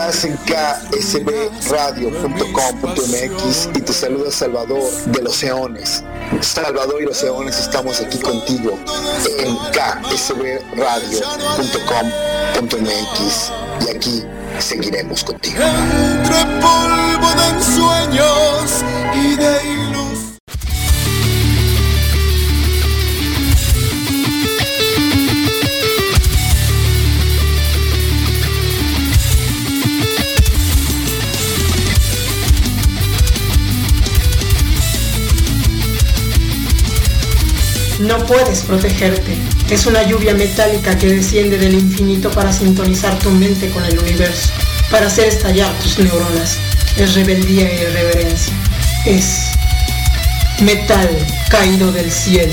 Estás en ksbradio.com.mx y te saluda Salvador de los Eones. Salvador y los Eones estamos aquí contigo en ksbradio.com.mx y aquí seguiremos contigo. Entre polvo de ensueños y de ilusión. No puedes protegerte. Es una lluvia metálica que desciende del infinito para sintonizar tu mente con el universo, para hacer estallar tus neuronas. Es rebeldía e irreverencia. Es metal caído del cielo.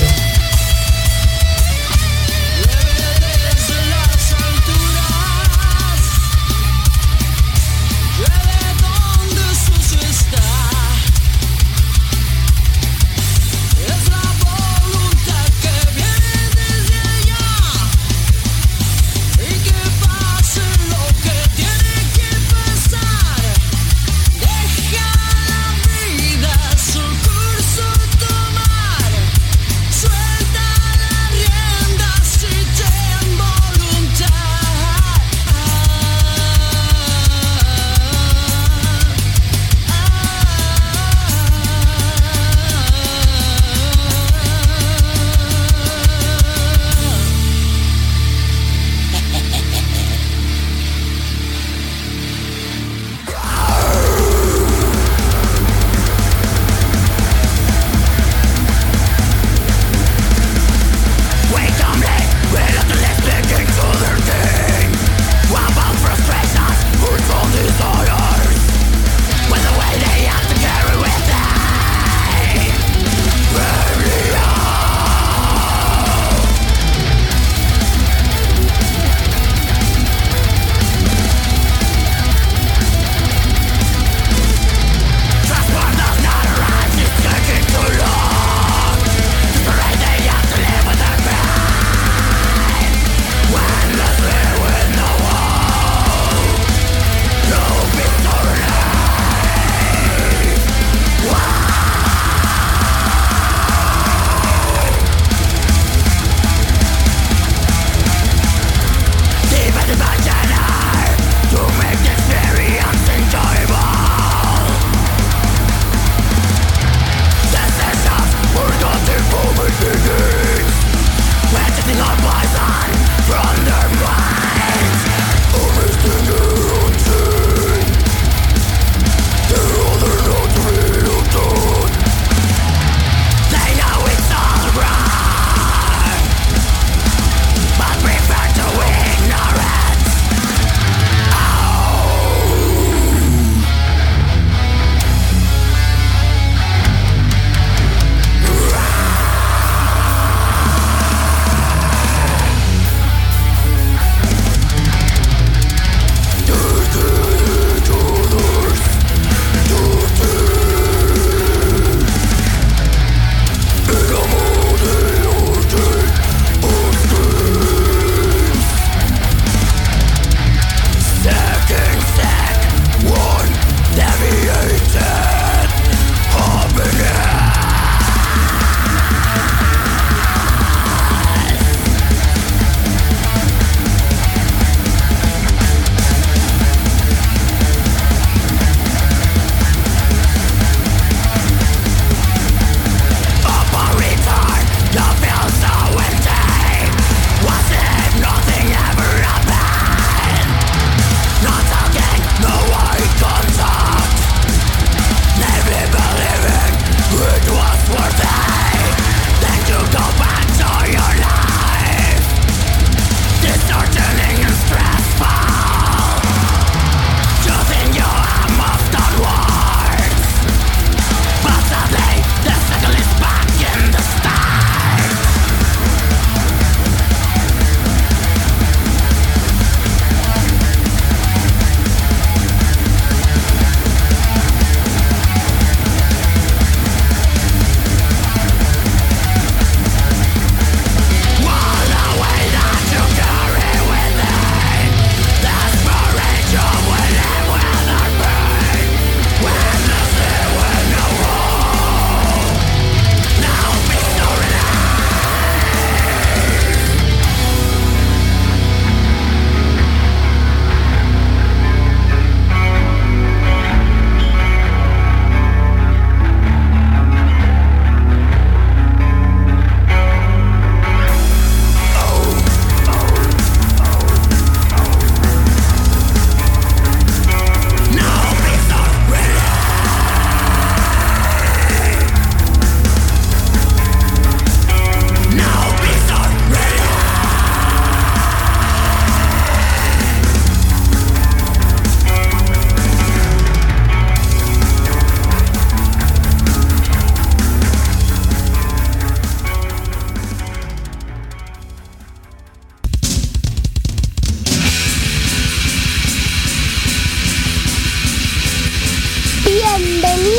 Su curso tomar, suena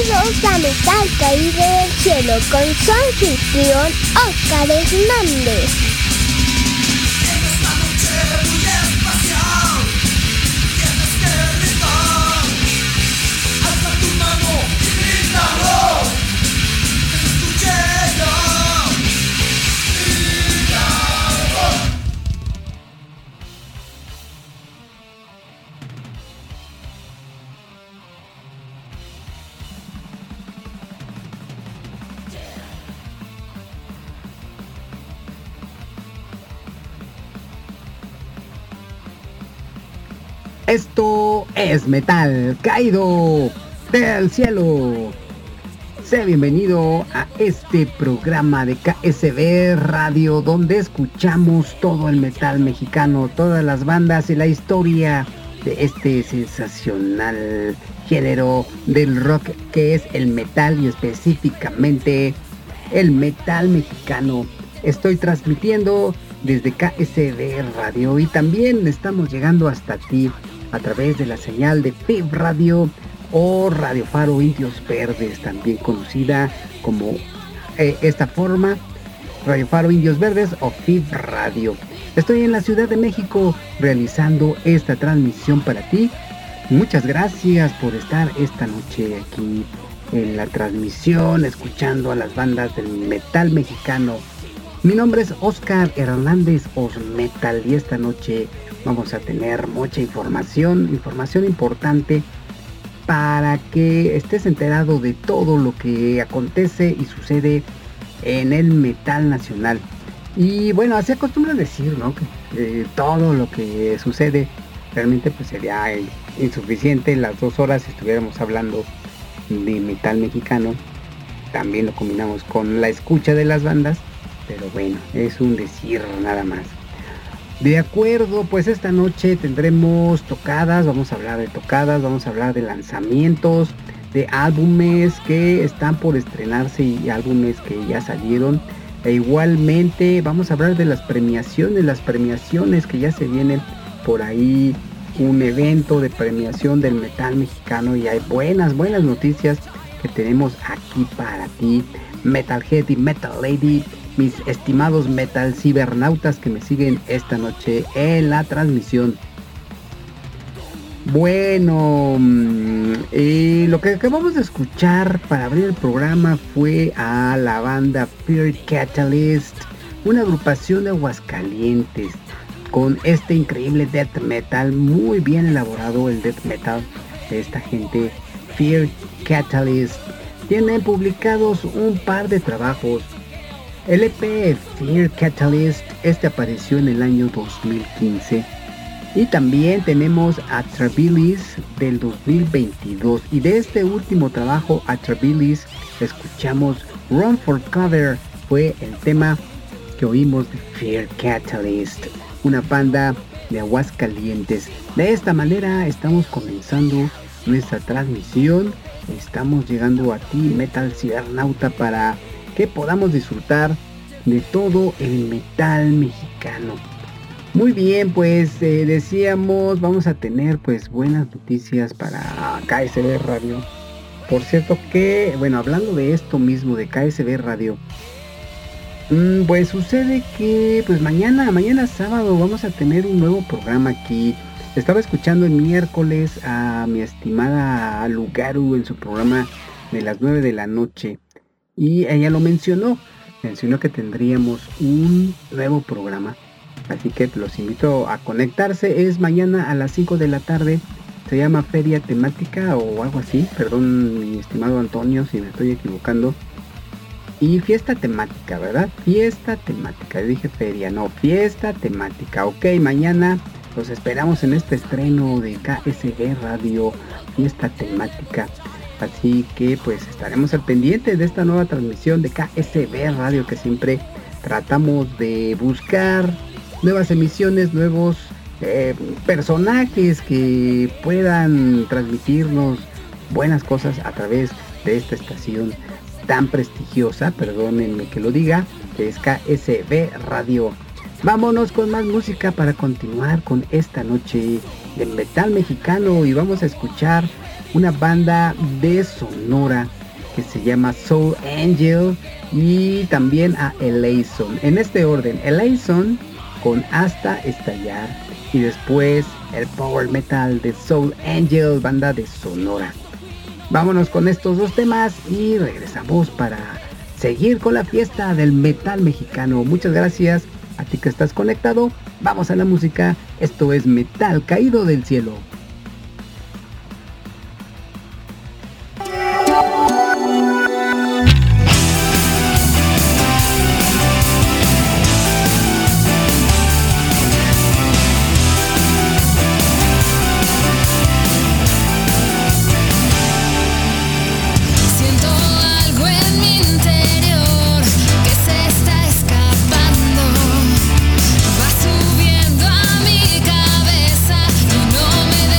Bienvenidos a Metal Caído del Cielo con su anfitrión Oscar Hernández. Esto es Metal Caído del Cielo. Sea bienvenido a este programa de KSB Radio, donde escuchamos todo el metal mexicano, todas las bandas y la historia de este sensacional género del rock que es el metal, y específicamente el metal mexicano. Estoy transmitiendo desde KSB Radio y también estamos llegando hasta ti a través de la señal de FIB Radio o Radio Faro Indios Verdes, también conocida como esta forma, Radio Faro Indios Verdes o FIB Radio. Estoy en la Ciudad de México realizando esta transmisión para ti. Muchas gracias por estar esta noche aquí en la transmisión, escuchando a las bandas del metal mexicano. Mi nombre es Oscar Hernández Osmetal, y esta noche vamos a tener mucha información importante para que estés enterado de todo lo que acontece y sucede en el metal nacional. Y bueno, se acostumbra decir, ¿no?, que todo lo que sucede realmente pues sería insuficiente las 2 horas si estuviéramos hablando de metal mexicano. También lo combinamos con la escucha de las bandas, pero bueno, es un decir nada más. De acuerdo, pues esta noche tendremos tocadas, vamos a hablar de tocadas, vamos a hablar de lanzamientos, de álbumes que están por estrenarse y álbumes que ya salieron. E igualmente vamos a hablar de las premiaciones que ya se vienen por ahí, un evento de premiación del metal mexicano, y hay buenas noticias que tenemos aquí para ti, Metalhead y Metal Lady, mis estimados metal cibernautas que me siguen esta noche en la transmisión. Bueno, lo que acabamos de escuchar para abrir el programa fue a la banda Fear Catalyst, una agrupación de Aguascalientes, con este increíble death metal, muy bien elaborado el death metal de esta gente, Fear Catalyst. Tienen publicados un par de trabajos. El EP Fear Catalyst, apareció en el año 2015. Y también tenemos Atrabilis del 2022. Y de este último trabajo, Atrabilis, escuchamos Run for Cover. Fue el tema que oímos de Fear Catalyst, una banda de Aguascalientes. De esta manera estamos comenzando nuestra transmisión. Estamos llegando a ti, Metal Cibernauta, para que podamos disfrutar de todo el metal mexicano. Muy bien, pues decíamos, vamos a tener pues buenas noticias para KSB Radio. Por cierto que, bueno, hablando de esto mismo, de KSB Radio, pues sucede que pues mañana sábado vamos a tener un nuevo programa aquí. Estaba escuchando el miércoles a mi estimada Lugaru en su programa de las 9 de la noche. Y ella lo mencionó que tendríamos un nuevo programa. Así que los invito a conectarse. Es mañana a las 5 de la tarde. Se llama Feria Temática o algo así. Perdón, mi estimado Antonio, si me estoy equivocando. Y fiesta temática, ¿verdad? Fiesta temática. Dije feria, no, fiesta temática. Ok, mañana los esperamos en este estreno de KSB Radio, fiesta temática. Así que pues estaremos al pendiente de esta nueva transmisión de KSB Radio, que siempre tratamos de buscar nuevas emisiones, nuevos personajes que puedan transmitirnos buenas cosas a través de esta estación tan prestigiosa, perdónenme que lo diga, que es KSB Radio. Vámonos con más música para continuar con esta noche de metal mexicano, y vamos a escuchar una banda de Sonora que se llama Soul Angel, y también a Eleison. En este orden, Eleison con Hasta Estallar, y después el power metal de Soul Angel, banda de Sonora. Vámonos con estos dos temas y regresamos para seguir con la fiesta del metal mexicano. Muchas gracias a ti que estás conectado. Vamos a la música. Esto es Metal Caído del Cielo. Va subiendo a mi cabeza y no me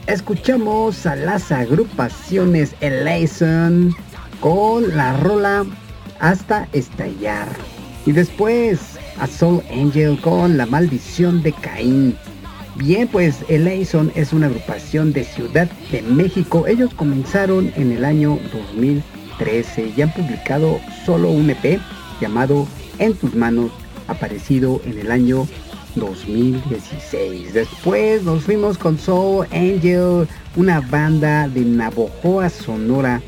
escuchamos a las agrupaciones Elation con la rola Hasta Estallar. Y después a Soul Angel con La Maldición de Caín. Bien, pues Elation es una agrupación de Ciudad de México. Ellos comenzaron en el año 2013 y han publicado solo un EP llamado En Tus Manos, aparecido en el año 2016. Después nos fuimos con Soul Angel, una banda de Navojoa, Sonora,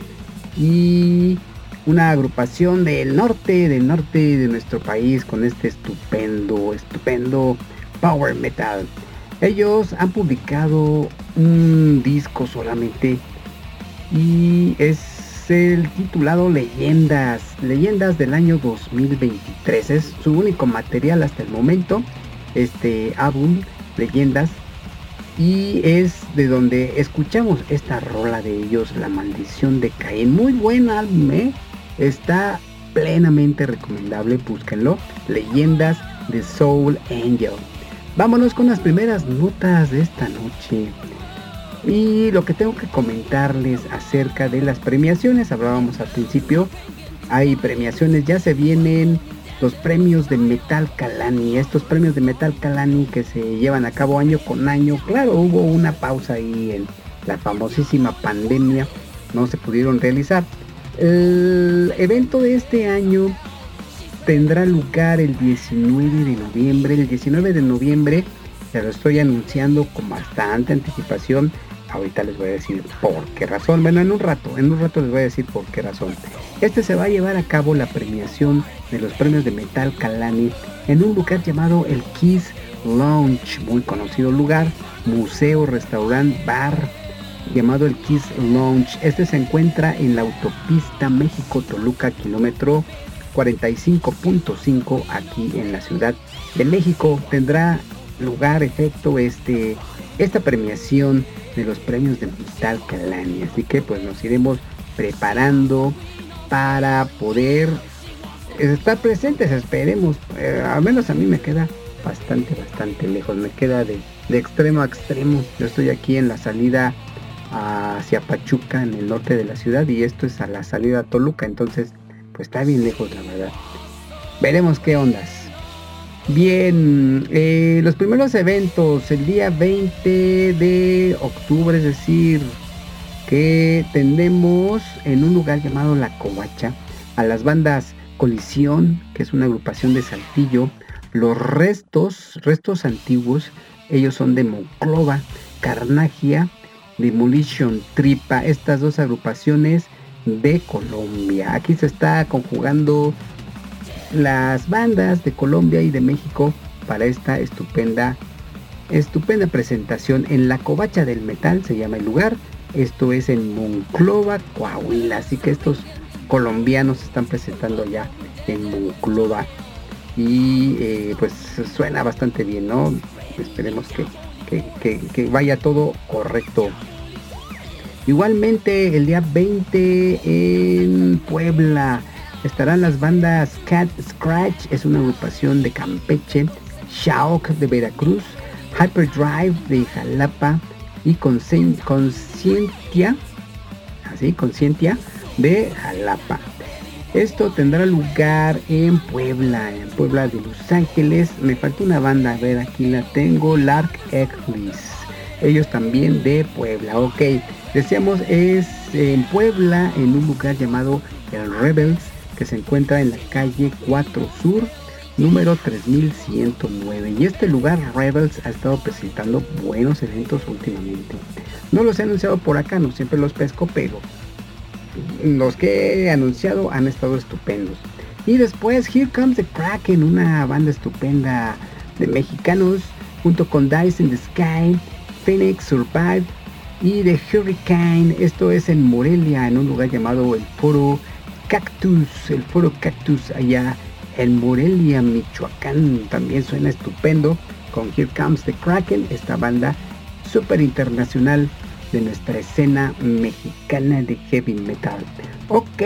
y una agrupación del norte de nuestro país con este estupendo power metal. Ellos han publicado un disco solamente y es el titulado Leyendas del año 2023. Es su único material hasta el momento, este álbum Leyendas, y es de donde escuchamos esta rola de ellos, La Maldición de Caín. Muy buen álbum, está plenamente recomendable, búsquenlo. Leyendas de Soul Angel. Vámonos con las primeras notas de esta noche. Y lo que tengo que comentarles acerca de las premiaciones, hablábamos al principio, hay premiaciones, ya se vienen los premios de Metal Kalani, estos premios de Metal Kalani que se llevan a cabo año con año. Claro, hubo una pausa ahí en la famosísima pandemia, no se pudieron realizar. El evento de este año tendrá lugar el 19 de noviembre. El 19 de noviembre se lo estoy anunciando con bastante anticipación. Ahorita les voy a decir por qué razón. Bueno, en un rato les voy a decir por qué razón. Se va a llevar a cabo la premiación de los premios de Metal Kalani en un lugar llamado el Kiss Lounge, muy conocido lugar, museo, restaurante, bar, llamado el Kiss Lounge. Se encuentra en la autopista México-Toluca, kilómetro 45.5, aquí en la Ciudad de México. Tendrá lugar esta premiación de los premios de Metal Kalani, así que pues nos iremos preparando para poder estar presentes, esperemos. Al menos a mí me queda bastante lejos, me queda de extremo a extremo. Yo estoy aquí en la salida hacia Pachuca, en el norte de la ciudad, y esto es a la salida a Toluca, entonces pues está bien lejos, la verdad. Veremos qué ondas. Bien, los primeros eventos el día 20 de octubre, es decir, que tendremos en un lugar llamado La Covacha a las bandas Colisión, que es una agrupación de Saltillo, Los Restos Antiguos, ellos son de Monclova, Carnagia, Demolition Tripa, estas dos agrupaciones de Colombia. Aquí se está conjugando las bandas de Colombia y de México para esta estupenda presentación en La Covacha del Metal, se llama el lugar. Esto es en Monclova, Coahuila, así que estos colombianos se están presentando ya en Monclova y pues suena bastante bien, ¿no? Esperemos que vaya todo correcto. Igualmente el día 20 en Puebla estarán las bandas Cat Scratch, es una agrupación de Campeche, Shaok de Veracruz, Hyperdrive de Jalapa y Conscientia de Jalapa. Esto tendrá lugar en Puebla de Los Ángeles. Me falta una banda, a ver, aquí la tengo, Lark Eclipse, ellos también de Puebla. Ok, decíamos, es en Puebla, en un lugar llamado el Rebels, que se encuentra en la calle 4 Sur, número 3109. Y este lugar, Rebels, ha estado presentando buenos eventos últimamente. No los he anunciado por acá, no siempre los pesco, pero los que he anunciado han estado estupendos. Y después Here Comes the Kraken, una banda estupenda de mexicanos, junto con Dice in the Sky, Phoenix Survive y The Hurricane. Esto es en Morelia, en un lugar llamado el Foro Cactus, allá en Morelia, Michoacán. También suena estupendo con Here Comes the Kraken, esta banda súper internacional de nuestra escena mexicana de heavy metal. Ok,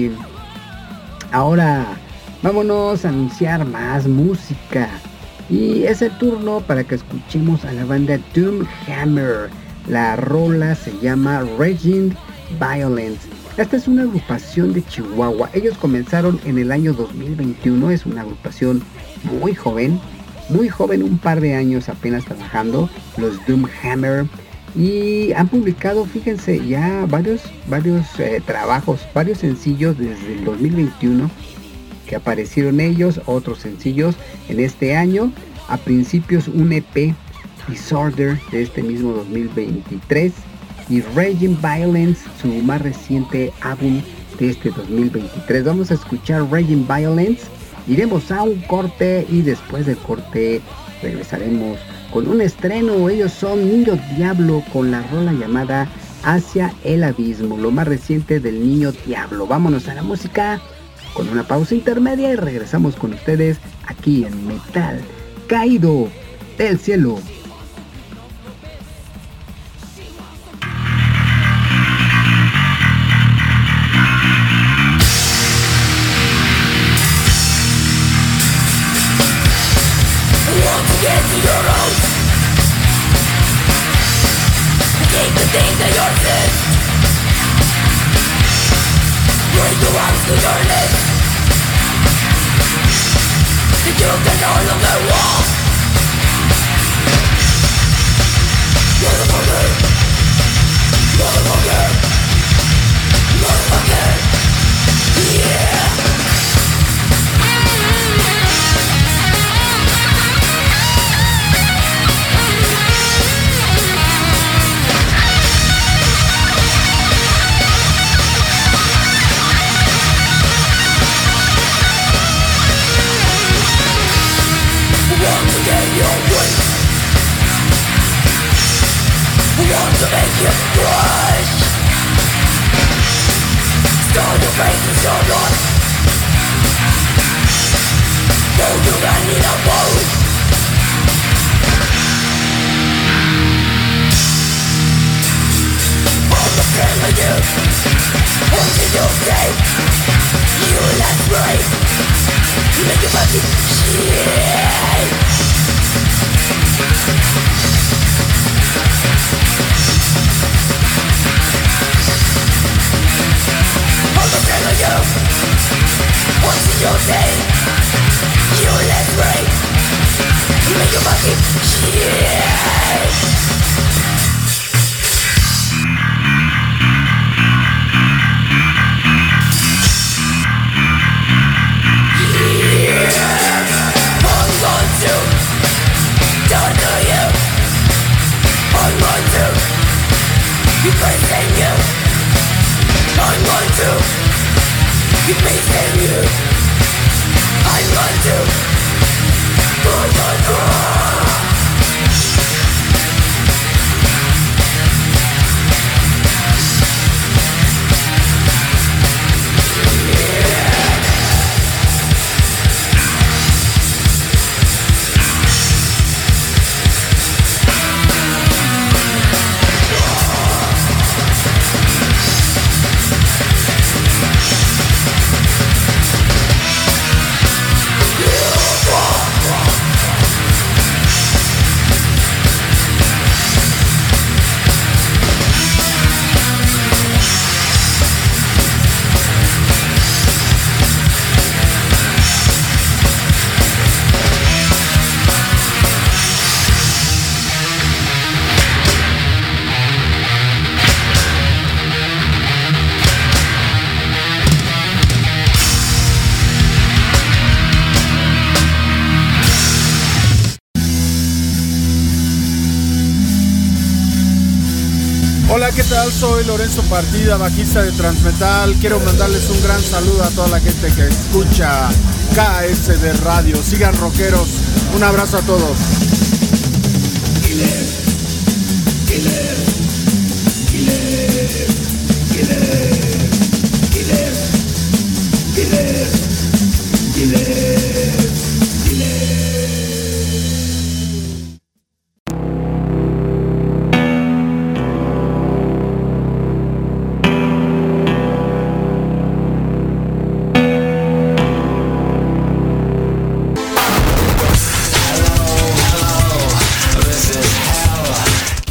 ahora vámonos a anunciar más música y es el turno para que escuchemos a la banda Doomhammer. La rola se llama Raging Violence. Esta es una agrupación de Chihuahua. Ellos comenzaron en el año 2021. Es una agrupación muy joven, un par de años apenas trabajando, los Doomhammer. Y han publicado, fíjense, ya varios trabajos, varios sencillos desde el 2021 que aparecieron ellos, otros sencillos en este año. A principios un EP, Disorder, de este mismo 2023, y Raging Violence, su más reciente álbum de este 2023. Vamos a escuchar Raging Violence, iremos a un corte y después del corte regresaremos con un estreno. Ellos son Niño Diablo con la rola llamada Hacia el Abismo, lo más reciente del Niño Diablo. Vámonos a la música con una pausa intermedia y regresamos con ustedes aquí en Metal Caído del Cielo. Hola, ¿qué tal? Soy Lorenzo Partida, bajista de Transmetal. Quiero mandarles un gran saludo a toda la gente que escucha KSD Radio. Sigan rockeros. Un abrazo a todos.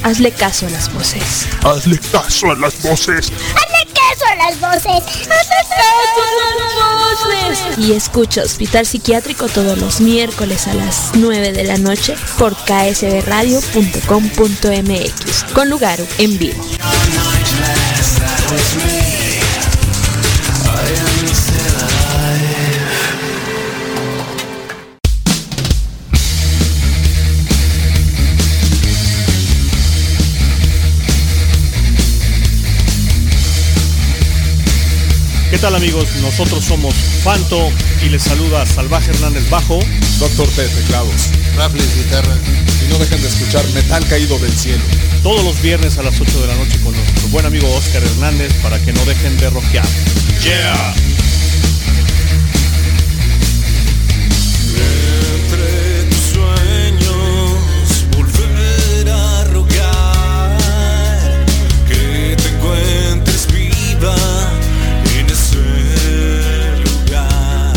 hazle caso a las voces. Hazle caso a las voces. ¡Hazle caso a las voces! ¡Hazle caso a las voces! Y escucha Hospital Psiquiátrico todos los miércoles a las 9 de la noche por ksbradio.com.mx con Lugaru en vivo. ¿Qué tal, amigos? Nosotros somos Fanto y les saluda Salvaje Hernández bajo, Doctor T, teclados, Raffles, guitarra, y no dejen de escuchar Metal Caído del Cielo. todos los viernes a las 8 de la noche con nuestro buen amigo Oscar Hernández para que no dejen de rockear. ¡Yeah! Entre tus sueños volver a rogar que te encuentres viva en ese lugar.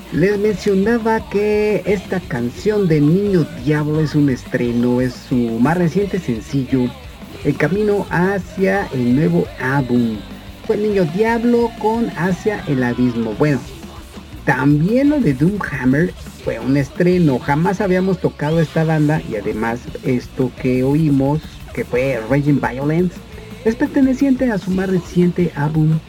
Les mencionaba que esta canción de Niño Diablo es un estreno, es su más reciente sencillo, el camino hacia el nuevo álbum. Fue Niño Diablo con Hacia el Abismo. Bueno, también lo de Doomhammer fue un estreno, jamás habíamos tocado esta banda y además esto que oímos, que fue Raging Violence, es perteneciente a su más reciente álbum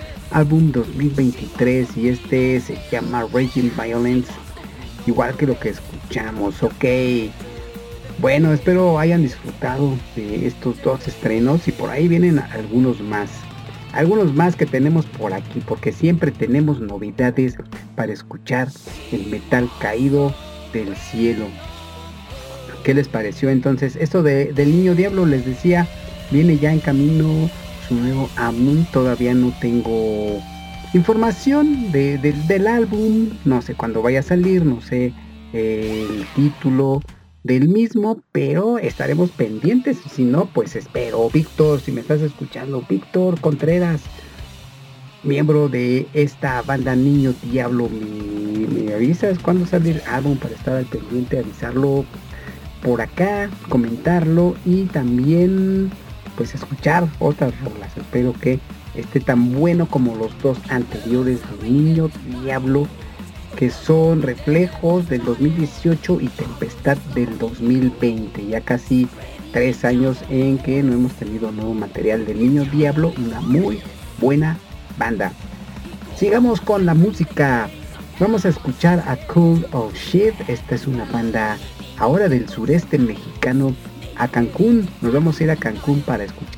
2023 y este se llama Raging Violence, igual que lo que escuchamos. Ok, bueno, espero hayan disfrutado de estos dos estrenos y por ahí vienen algunos más que tenemos por aquí, porque siempre tenemos novedades para escuchar el metal caído del cielo. ¿Qué les pareció entonces? Esto del Niño Diablo, les decía, viene ya en camino su nuevo álbum. Todavía no tengo información del álbum, no sé cuándo vaya a salir, no sé el título del mismo, pero estaremos pendientes. Si no, pues espero. Víctor, si me estás escuchando, Víctor Contreras, miembro de esta banda Niño Diablo, me avisas cuándo sale el álbum para estar al pendiente, avisarlo por acá, comentarlo y también pues escuchar otras rolas. Espero que esté tan bueno como los dos anteriores de Niño Diablo, que son Reflejos del 2018 y Tempestad del 2020. Ya casi 3 años en que no hemos tenido nuevo material de Niño Diablo, una muy buena banda. Sigamos con la música. Vamos a escuchar a Cool of Shit. Esta es una banda ahora del sureste mexicano, a Cancún. Nos vamos a ir a Cancún para escuchar.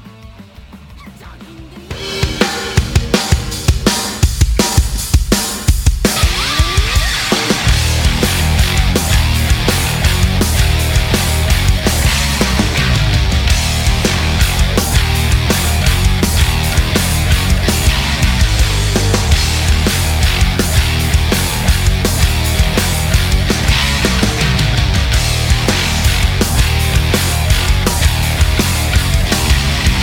We'll be right back.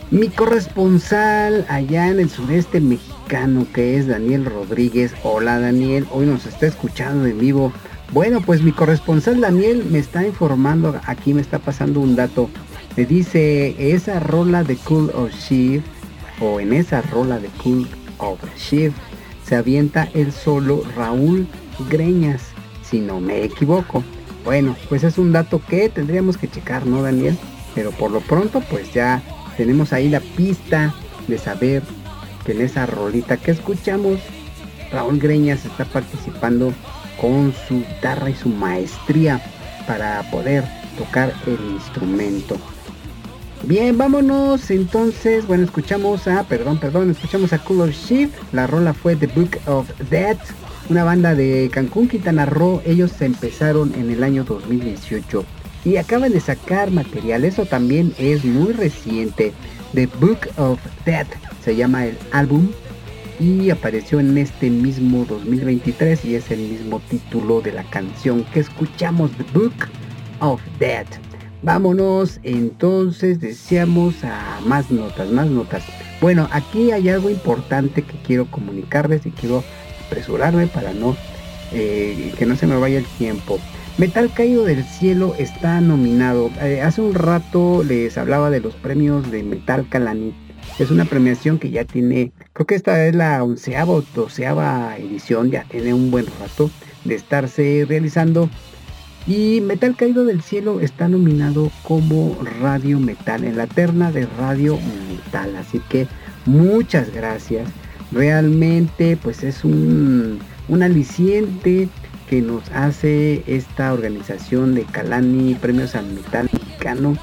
Mi corresponsal allá en el sureste mexicano, que es Daniel Rodríguez. Hola Daniel, hoy nos está escuchando en vivo. Bueno, pues mi corresponsal Daniel me está informando, aquí me está pasando un dato. Me dice, esa rola de Cool of Shift, o en esa rola de Cool of Shift, se avienta el solo Raúl Greñas, si no me equivoco. Bueno, pues es un dato que tendríamos que checar, ¿no, Daniel? Pero por lo pronto, pues ya tenemos ahí la pista de saber que en esa rolita que escuchamos, Raúl Greñas está participando con su guitarra y su maestría para poder tocar el instrumento. Bien, vámonos entonces. Bueno, escuchamos a Cool of Shift. La rola fue The Book of Death, una banda de Cancún, Quintana Roo. Ellos empezaron en el año 2018 y acaban de sacar material. Eso también es muy reciente. The Book of Death se llama el álbum y apareció en este mismo 2023 y es el mismo título de la canción que escuchamos, The Book of Death. Vámonos entonces, deseamos a más notas. Bueno, aquí hay algo importante que quiero comunicarles y quiero apresurarme para que no se me vaya el tiempo. Metal Caído del Cielo está nominado. Hace un rato les hablaba de los premios de Metal Calani. Es una premiación que ya tiene, creo que esta es la 11ª o 12ª edición, ya tiene un buen rato de estarse realizando. Y Metal Caído del Cielo está nominado como Radio Metal, en la terna de Radio Metal. Así que muchas gracias. Realmente pues es un aliciente que nos hace esta organización de Calani, Premios al Metal Mexicano.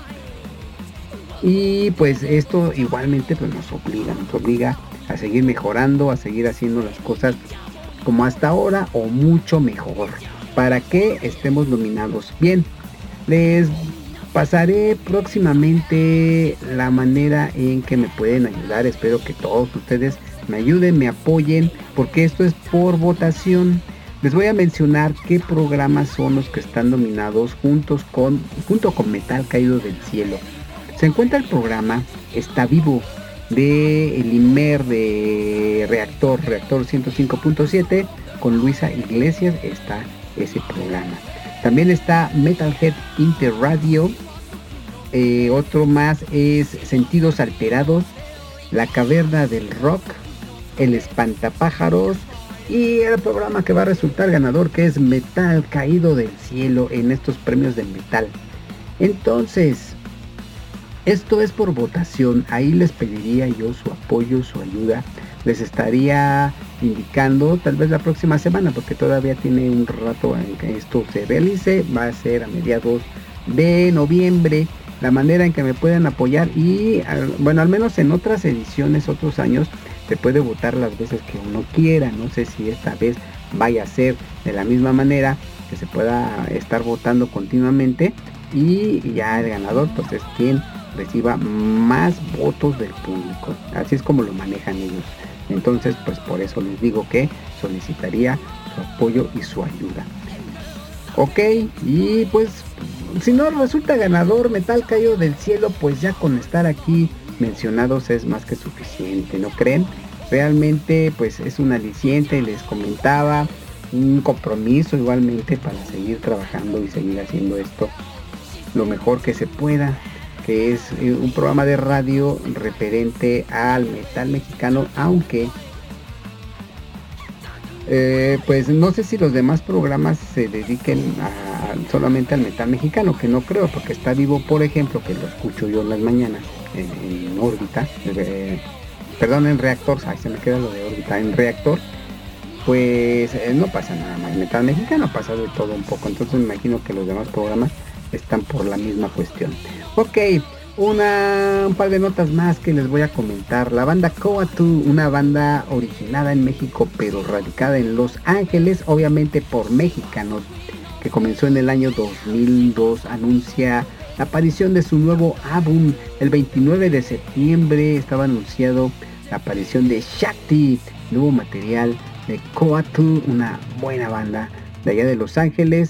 Y pues esto igualmente pues nos obliga a seguir mejorando, a seguir haciendo las cosas como hasta ahora o mucho mejor, para que estemos nominados. Bien, les pasaré próximamente la manera en que me pueden ayudar. Espero que todos ustedes me ayuden, me apoyen, porque esto es por votación. Les voy a mencionar qué programas son los que están nominados junto con Metal Caído del Cielo. Se encuentra el programa Está Vivo de el Imer de Reactor 105.7 con Luisa Iglesias. Está ese programa. También está Metalhead Interradio. Otro más es Sentidos Alterados, La Caverna del Rock, El Espantapájaros y el programa que va a resultar ganador, que es Metal Caído del Cielo en estos premios de metal. Entonces, esto es por votación. Ahí les pediría yo su apoyo, su ayuda. Les estaría indicando tal vez la próxima semana, porque todavía tiene un rato en que esto se realice. Va a ser a mediados de noviembre. La manera en que me pueden apoyar y bueno, al menos en otras ediciones, otros años, se puede votar las veces que uno quiera. No sé si esta vez vaya a ser de la misma manera, que se pueda estar votando continuamente y ya el ganador pues es quien reciba más votos del público. Así es como lo manejan ellos. Entonces pues por eso les digo que solicitaría su apoyo y su ayuda. Ok, y pues si no resulta ganador Metal Caído del Cielo, pues ya con estar aquí mencionados es más que suficiente, ¿no creen? Realmente pues es un aliciente, les comentaba, un compromiso igualmente para seguir trabajando y seguir haciendo esto lo mejor que se pueda, que es un programa de radio referente al metal mexicano, aunque pues no sé si los demás programas se dediquen solamente al metal mexicano, que no creo, porque Está Vivo, por ejemplo, que lo escucho yo en las mañanas en órbita, en Reactor, se me queda lo de órbita, en Reactor, pues no pasa nada más metal mexicano, pasa de todo un poco. Entonces me imagino que los demás programas están por la misma cuestión. Ok, un par de notas más que les voy a comentar. La banda Coatl, una banda originada en México pero radicada en Los Ángeles, obviamente por mexicanos, que comenzó en el año 2002, anuncia la aparición de su nuevo álbum. El 29 de septiembre estaba anunciado la aparición de Shakti, nuevo material de Coatl, una buena banda de allá de Los Ángeles.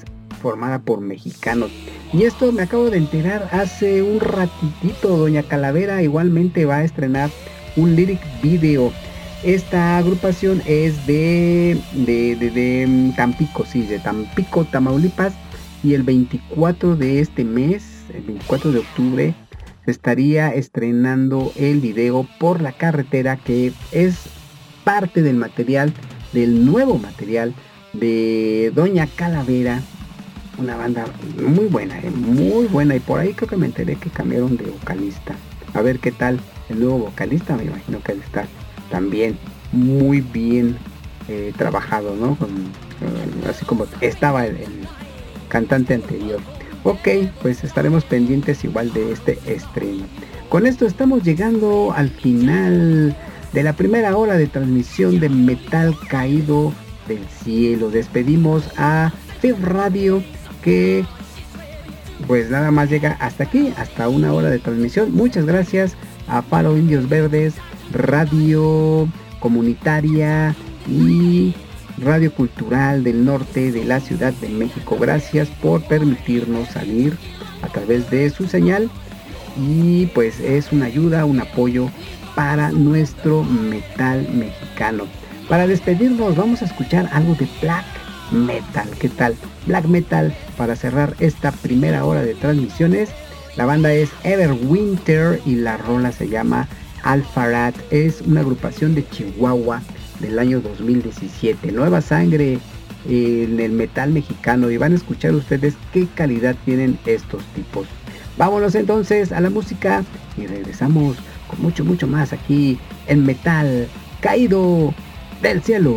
formada por mexicanos. Y esto me acabo de enterar hace un ratitito. Doña Calavera igualmente va a estrenar un lyric video. Esta agrupación es de Tampico, sí, de Tampico, Tamaulipas. Y el 24 de este mes, el 24 de octubre, se estaría estrenando el video Por la Carretera, que es parte del material, del nuevo material de Doña Calavera. Una banda muy buena, muy buena. Y por ahí creo que me enteré que cambiaron de vocalista. A ver qué tal el nuevo vocalista. Me imagino que debe estar también muy bien trabajado, ¿no? Así como estaba el cantante anterior. Ok, pues estaremos pendientes igual de este estreno. Con esto estamos llegando al final de la primera hora de transmisión de Metal Caído del Cielo. Despedimos a FIF Radio, que pues nada más llega hasta aquí, hasta una hora de transmisión. Muchas gracias a Faro Indios Verdes, Radio Comunitaria y Radio Cultural del Norte de la Ciudad de México. Gracias por permitirnos salir a través de su señal, y pues es una ayuda, un apoyo para nuestro metal mexicano. Para despedirnos vamos a escuchar algo de black metal. ¿Qué tal? Black metal para cerrar esta primera hora de transmisiones. La banda es Everwinter y la rola se llama Alfarad. Es una agrupación de Chihuahua del año 2017. Nueva sangre en el metal mexicano, y van a escuchar ustedes qué calidad tienen estos tipos. Vámonos entonces a la música y regresamos con mucho más aquí en Metal Caído del Cielo.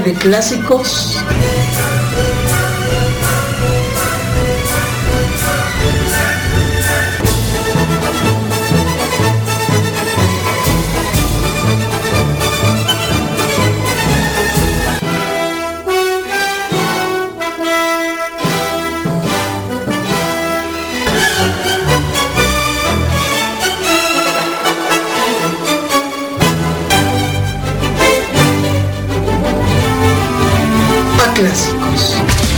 de clásicos. Clásicos.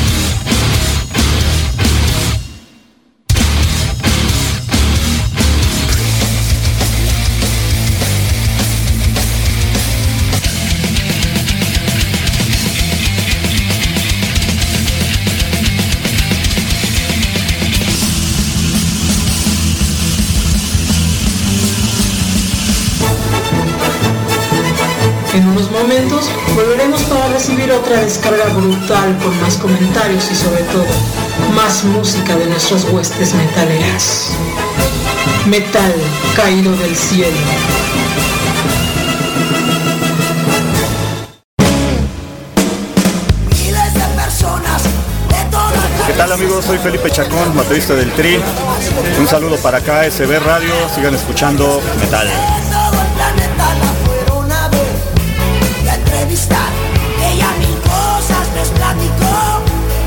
En unos momentos volveremos para recibir otra descarga brutal con más comentarios y sobre todo más música de nuestras huestes metaleras. Metal caído del cielo. ¿Qué tal amigos? Soy Felipe Chacón, baterista del Tri. Un saludo para KSB Radio, sigan escuchando Metal. Ella mil cosas les platicó,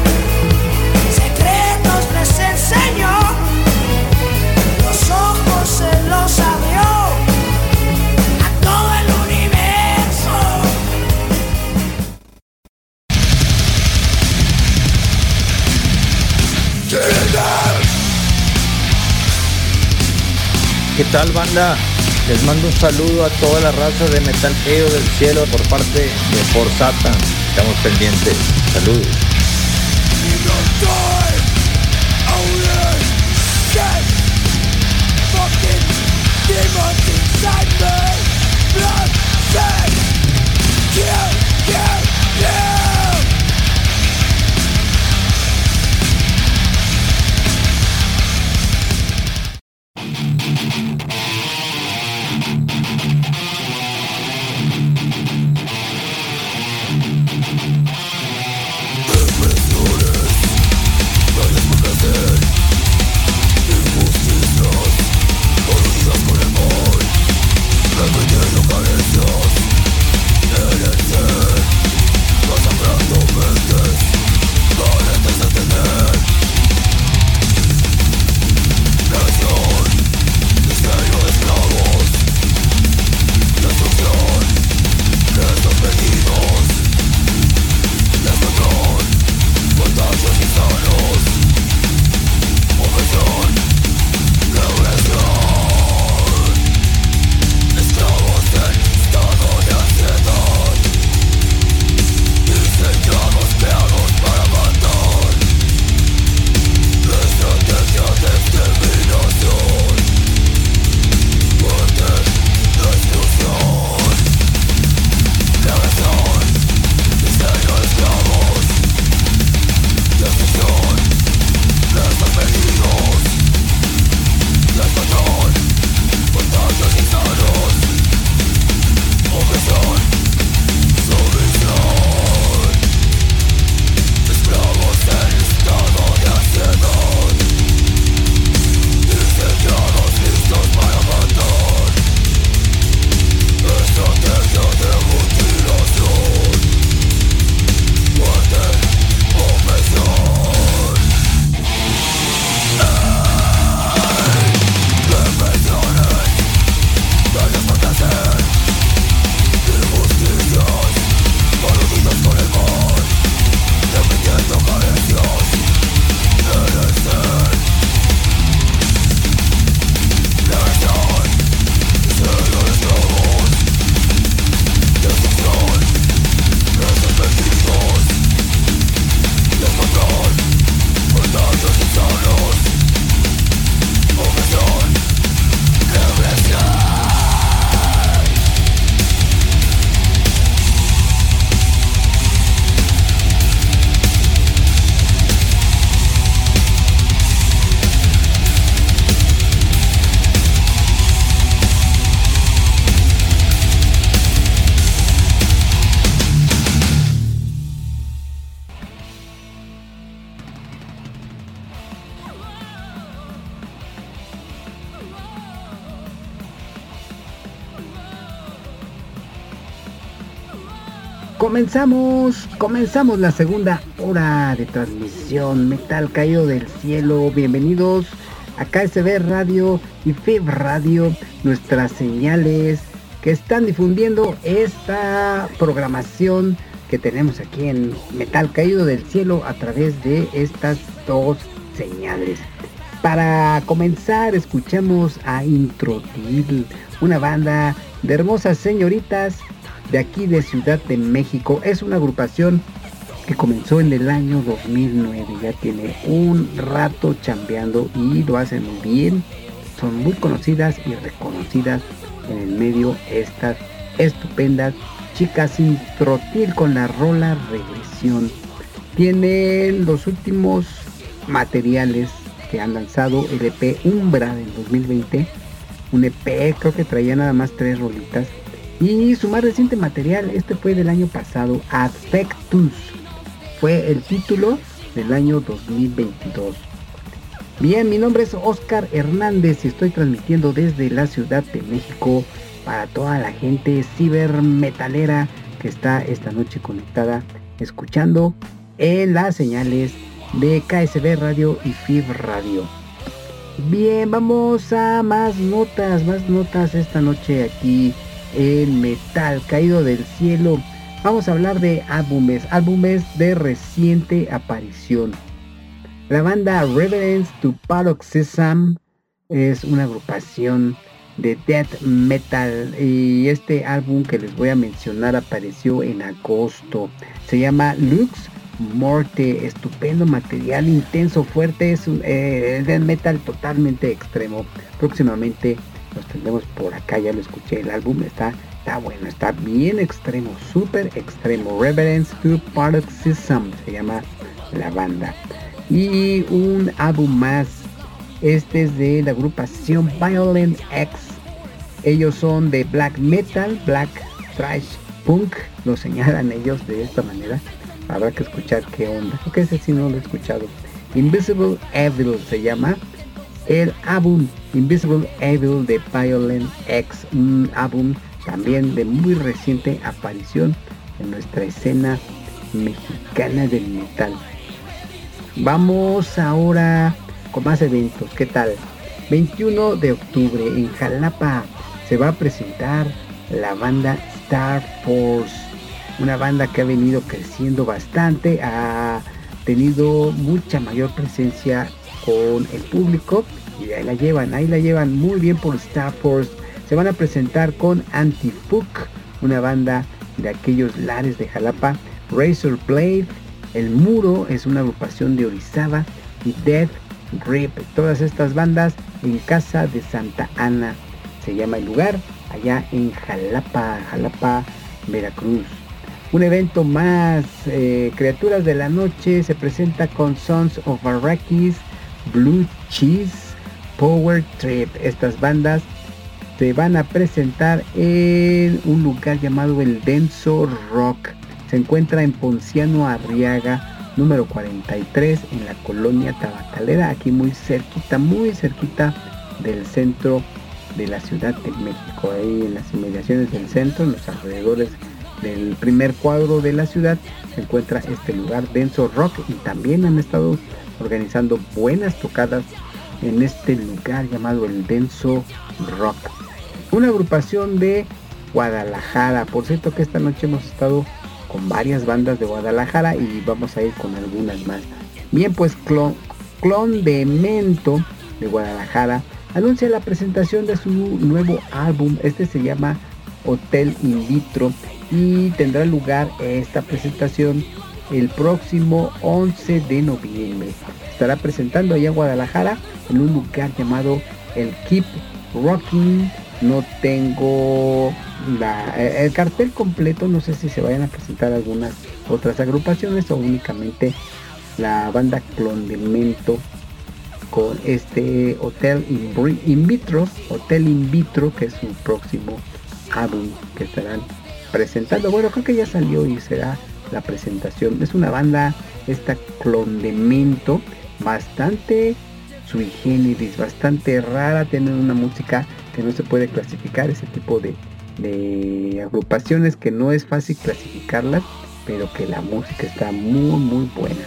secretos les enseñó, los ojos se los abrió a todo el universo. ¿Qué tal, banda? Les mando un saludo a toda la raza de Metal Caído del Cielo por parte de For Satan. Estamos pendientes. Saludos. Comenzamos la segunda hora de transmisión Metal Caído del Cielo. Bienvenidos a KSB Radio y FIB Radio, nuestras señales que están difundiendo esta programación que tenemos aquí en Metal Caído del Cielo a través de estas dos señales. Para comenzar escuchamos a Introtil, una banda de hermosas señoritas de aquí de Ciudad de México. Es una agrupación que comenzó en el año 2009, ya tiene un rato chambeando y lo hacen muy bien. Son muy conocidas y reconocidas en el medio estas estupendas chicas. Introtil con la rola Regresión. Tienen los últimos materiales que han lanzado, el EP Umbra del 2020, un EP creo que traía nada más 3 rolitas, y su más reciente material, este fue del año pasado, Affectus, fue el título del año 2022. Bien, mi nombre es Oscar Hernández y estoy transmitiendo desde la Ciudad de México para toda la gente cibermetalera que está esta noche conectada escuchando en las señales de KSB Radio y FIB Radio. Bien, vamos a más notas esta noche aquí en Metal Caído del Cielo. Vamos a hablar de álbumes de reciente aparición. La banda Reverence to Paroxysm es una agrupación de death metal y este álbum que les voy a mencionar apareció en agosto. Se llama Lux Morte, estupendo material, intenso, fuerte, es un death metal totalmente extremo. Próximamente los tendremos por acá, ya lo escuché, el álbum está bueno, está bien extremo, súper extremo. Reverence to Paroxysm se llama la banda. Y un álbum más, este es de la agrupación Violent X. Ellos son de black metal, black thrash punk, lo señalan ellos de esta manera. Habrá que escuchar qué onda, porque ese sí no lo he escuchado. Invisible Evil se llama el álbum, Invisible Evil de Violent X, un álbum también de muy reciente aparición en nuestra escena mexicana del metal. Vamos ahora con más eventos. ¿Qué tal? 21 de octubre en Jalapa se va a presentar la banda Star Force, una banda que ha venido creciendo bastante, ha tenido mucha mayor presencia con el público y ahí la llevan muy bien por Star Force. Se van a presentar con Anti-Fuck, una banda de aquellos lares de Jalapa, Razor Blade, El Muro es una agrupación de Orizaba y Death Grip, todas estas bandas en Casa de Santa Ana se llama el lugar, allá en Jalapa, Veracruz. Un evento más, Criaturas de la Noche se presenta con Sons of Arrakis, Blue Cheese, Power Trip. Estas bandas se van a presentar en un lugar llamado el Denso Rock. Se encuentra en Ponciano Arriaga, número 43, en la colonia Tabacalera, aquí muy cerquita del centro de la Ciudad de México, ahí en las inmediaciones del centro, en los alrededores del primer cuadro de la ciudad, se encuentra este lugar, Denso Rock, y también han estado organizando buenas tocadas en este lugar llamado el Denso Rock. Una agrupación de Guadalajara, por cierto que esta noche hemos estado con varias bandas de Guadalajara y vamos a ir con algunas más. Bien, pues Clon de Mento de Guadalajara anuncia la presentación de su nuevo álbum. Este se llama Hotel In Vitro y tendrá lugar esta presentación el próximo 11 de noviembre. Estará presentando allá en Guadalajara en un lugar llamado el Keep Rocking. No tengo el cartel completo, no sé si se vayan a presentar algunas otras agrupaciones o únicamente la banda Clon de Mento con este Hotel In Vitro, que es su próximo álbum que estarán presentando. Bueno, creo que ya salió y será la presentación. Es una banda, esta Clon de Mento, bastante sui generis, bastante rara, tienen una música que no se puede clasificar, ese tipo de de agrupaciones que no es fácil clasificarlas, pero que la música está muy buena.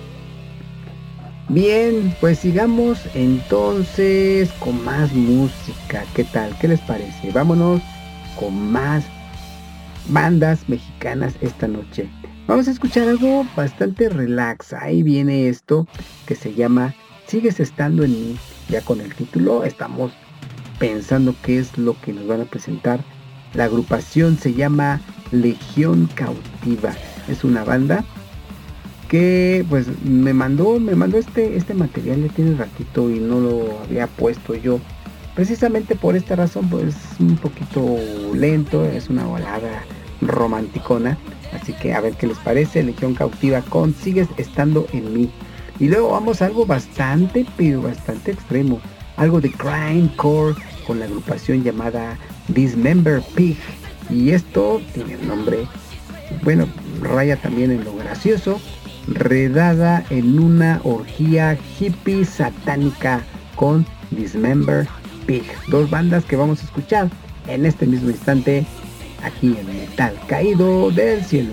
Bien, pues sigamos entonces con más música. ¿Qué tal? ¿Qué les parece? Vámonos con más bandas mexicanas esta noche. Vamos a escuchar algo bastante relax. Ahí viene esto que se llama Sigues estando en mí. Ya con el título estamos pensando qué es lo que nos van a presentar. La agrupación se llama Legión Cautiva. Es una banda que pues me mandó este material, ya tiene ratito y no lo había puesto yo. Precisamente por esta razón, pues un poquito lento, es una balada romanticona. Así que a ver qué les parece. Legión Cautiva con Sigues estando en mí. Y luego vamos a algo bastante extremo. Algo de grindcore con la agrupación llamada Dismember Pig. Y esto tiene un nombre, bueno, raya también en lo gracioso. Redada en una orgía hippie satánica con Dismember Pig. Dos bandas que vamos a escuchar en este mismo instante aquí en Metal Caído del Cielo.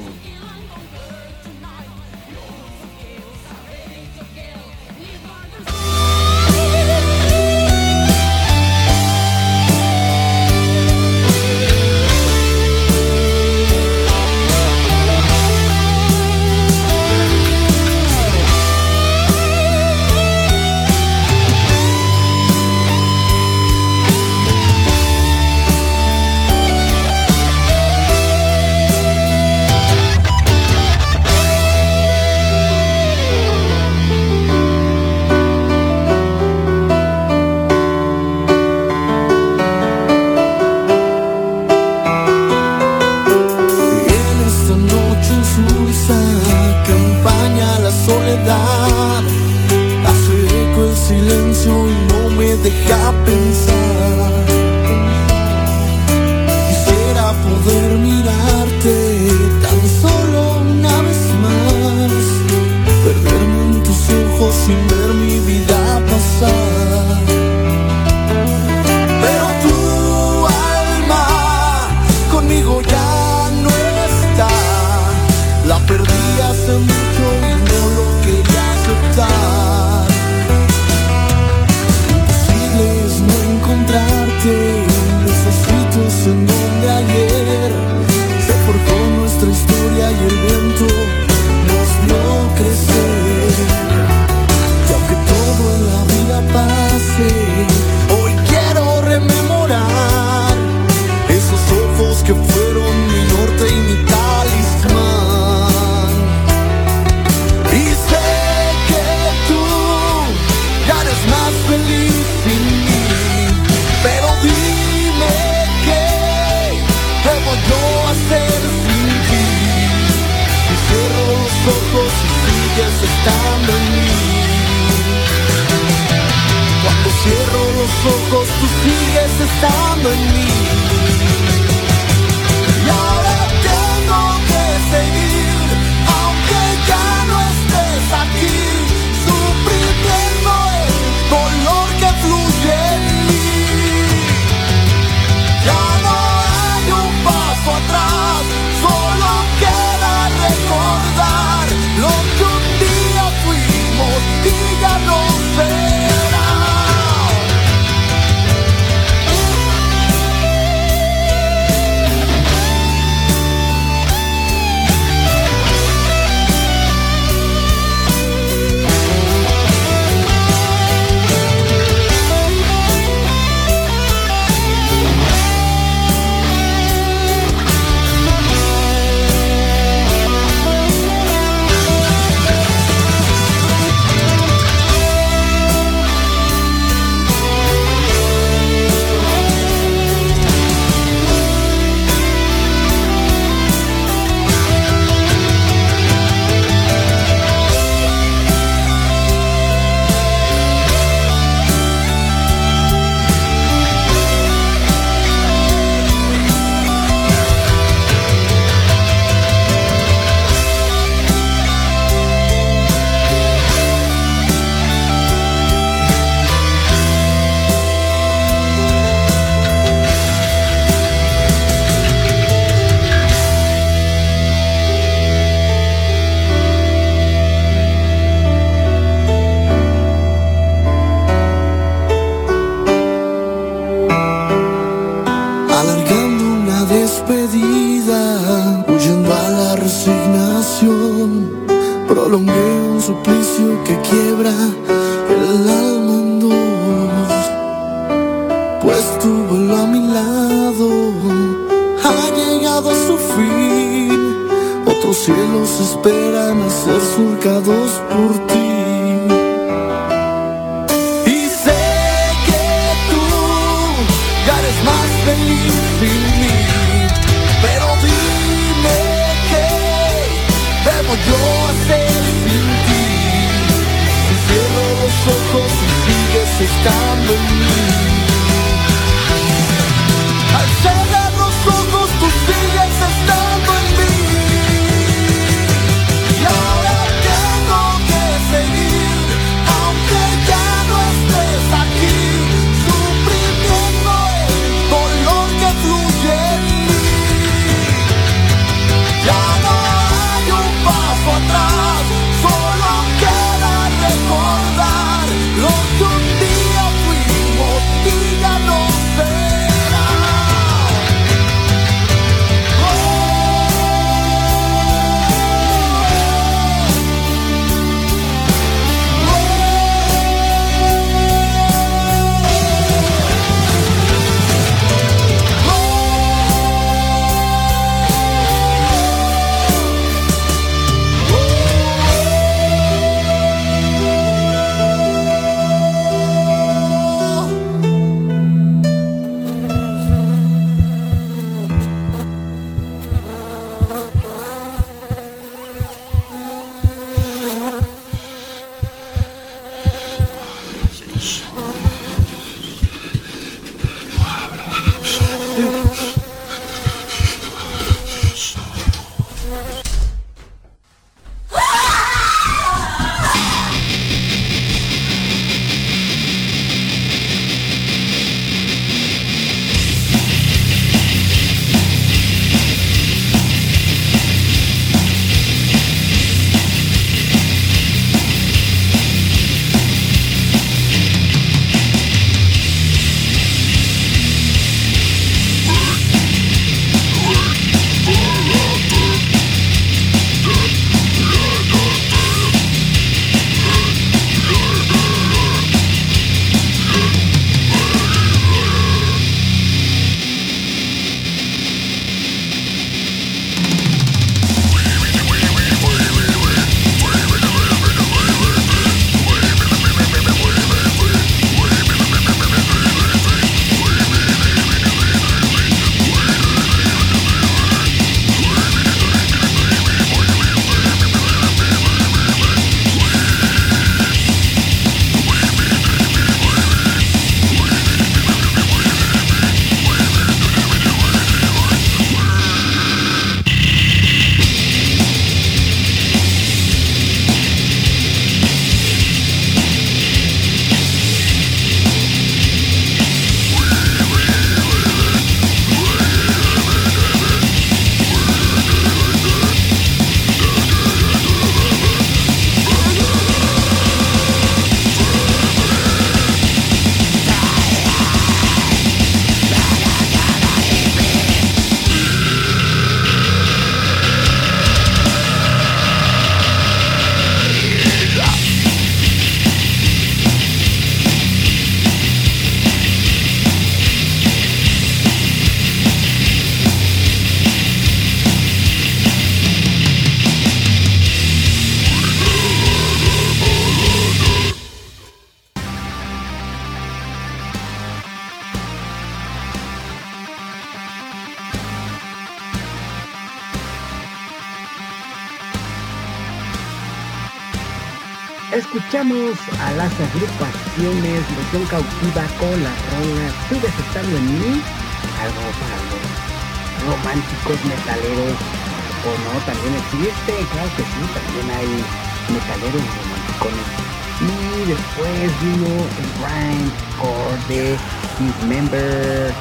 quiebra el alma en dos, pues tu vuelo a mi lado ha llegado a su fin. Otros cielos esperan a ser surcados por ti. Y sé que tú ya eres más feliz sin mí, pero dime qué debo yo hacer sin ti. Si cierro los ojos y sigues estando en mí. Al cerrar los ojos tú sigues estando en mí. Y ahora tengo que seguir, aunque ya no estés aquí, suprimiendo el dolor que fluye en mí. Ya no hay un paso atrás, solo queda recordar lo que un día fuimos y ya no será. Escuchamos a las agrupaciones Legión Cautiva con la rola Sigues estando en mí, algo para los románticos metaleros, o no, también existe, claro que sí, también hay metaleros romanticones. Y después vino el grindcore de Dismember,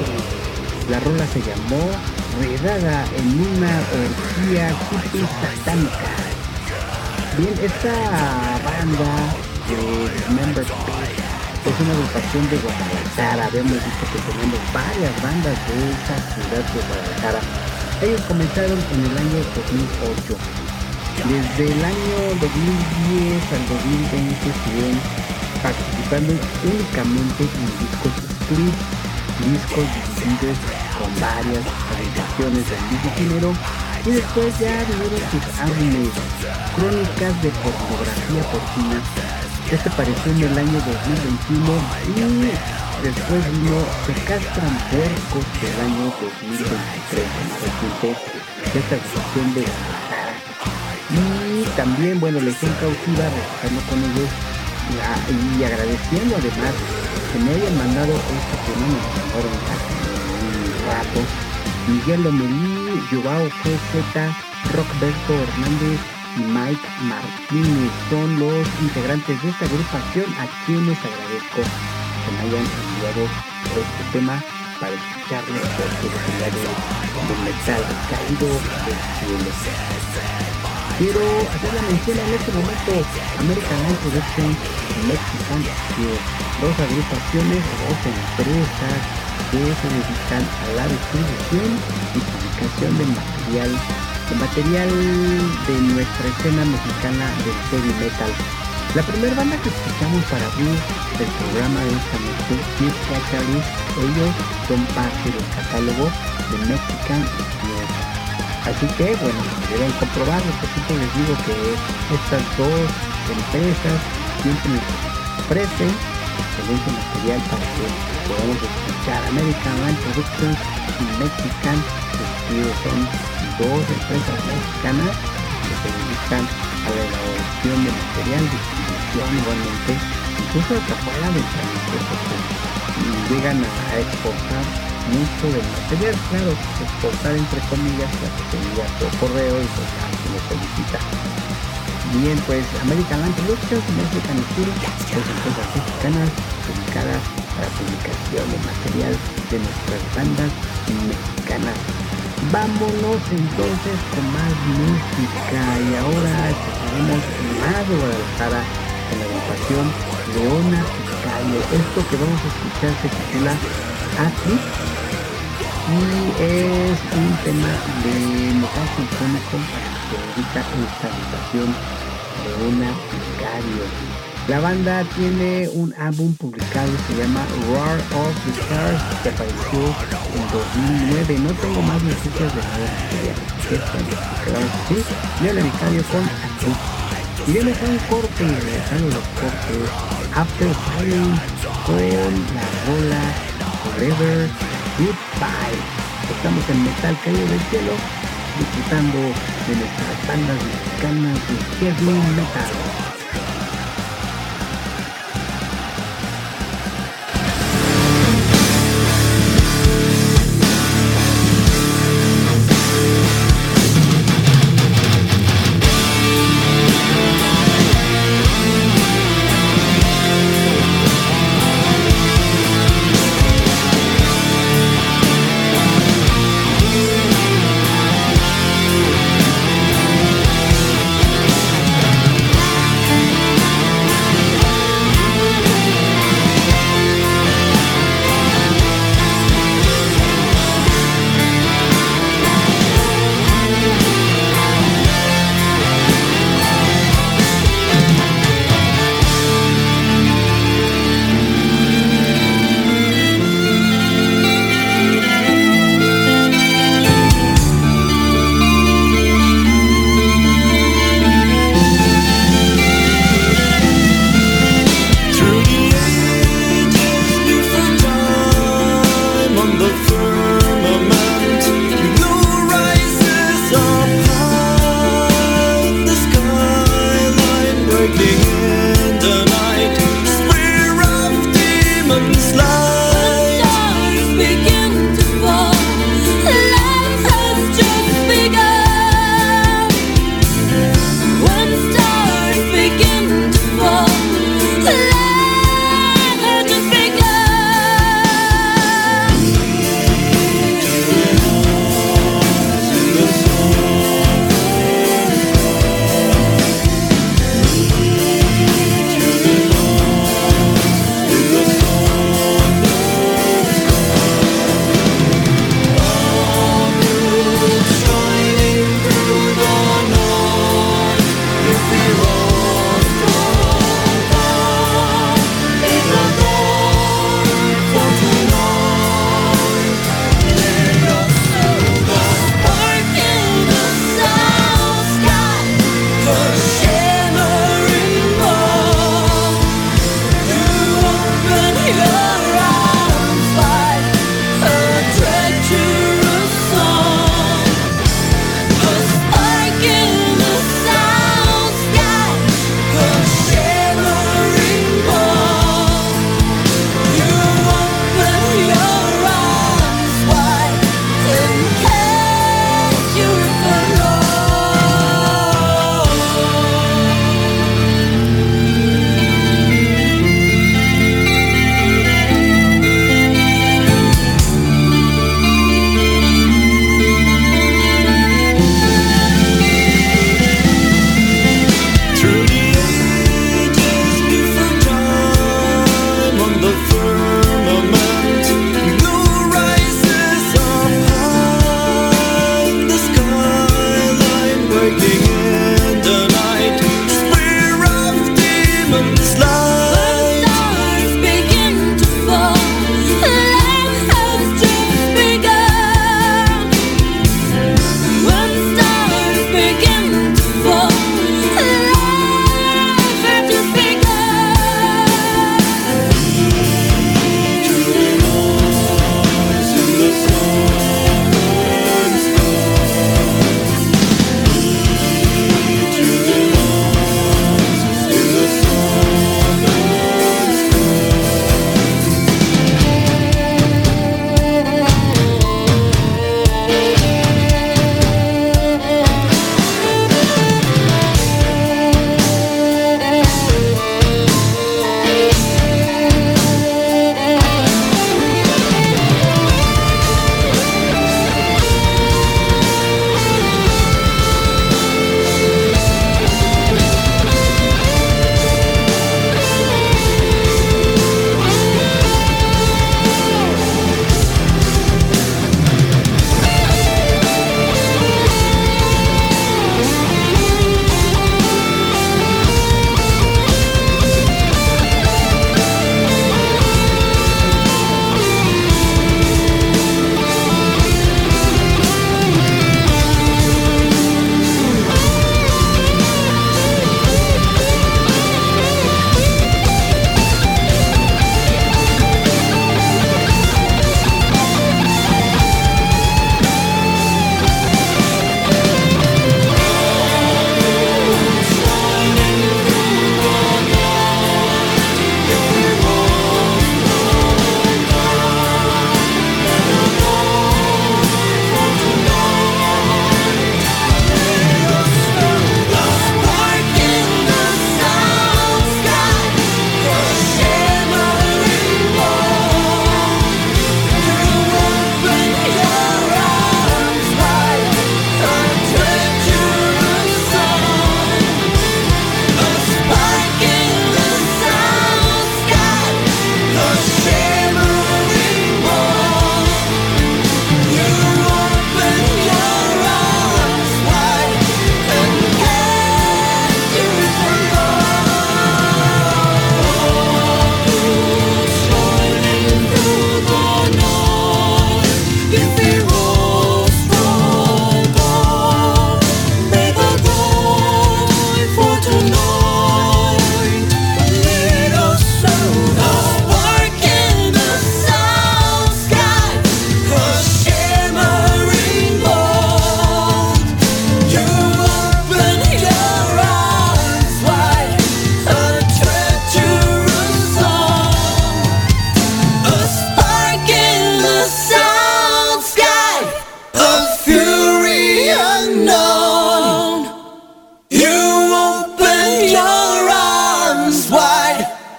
la rola se llamó Redada en una orgía hippie satánica. Bien, esta banda de Dismember es una agrupación de Guadalajara. Habíamos visto que tenemos varias bandas de esa ciudad de Guadalajara. Ellos comenzaron en el año 2008. Desde el año 2010 al 2020 estuvieron participando únicamente en discos split, discos divididos con varias agrupaciones del mismo género, y después ya vinieron sus álbumes Crónicas de Pornografía Porcina. Este apareció en el año 2021 y después vino Se Castran Puercos del año 2023, más reciente, esta agrupación de Guadalajara. Y también, bueno, Legión Cautiva, regresando con ellos y agradeciendo además que me hayan mandado este tema, me mandaron un rato. Miguel Lomelí, Joao GZ, Rockberto Hernández y Mike Martínez son los integrantes de esta agrupación, a quienes agradezco que me hayan enviado este tema para escucharlo, porque es el área de metal caído del cielo. Quiero hacer la mención en este momento American Light Production y Mexican Steel, dos agrupaciones, dos empresas que se dedican a la distribución y publicación de material de nuestra escena mexicana del heavy metal. La primera banda que escuchamos para abrir el programa de esta noche es Catalyst. Ellos son parte del catálogo de Mexican Steel. Así que, bueno, deben comprobarlo, porque siempre les digo que estas dos empresas siempre nos ofrecen excelente material para que podamos escuchar. American Light Productions y Mexican Steel son dos empresas mexicanas que se dedican a la elaboración de material, distribución igualmente, incluso hasta fuera del país, porque llegan a exportar mucho del material, claro, exportar entre comillas, la que se envía por correo y pues se lo solicita. Bien, pues American Light Productions y Mexican Steel, dos empresas mexicanas dedicadas a la publicación de material de nuestras bandas mexicanas. Vámonos entonces con más música, y ahora escucharemos más de Guadalajara en la agrupación Leona y Calle. Esto que vamos a escuchar se titula Atlas y es un tema de metal sinfónico que dedica esta agrupación Leona y Calle. La banda tiene un álbum publicado, se llama Roar of the Stars, que apareció en 2009. No tengo más noticias de nada de Leona y Calle con Atlas. Iremos a un corte y regresando los cortes After Firing con la rola Forever Goodbye. Estamos en Metal Caído del Cielo, disfrutando de nuestras bandas mexicanas de heavy metal.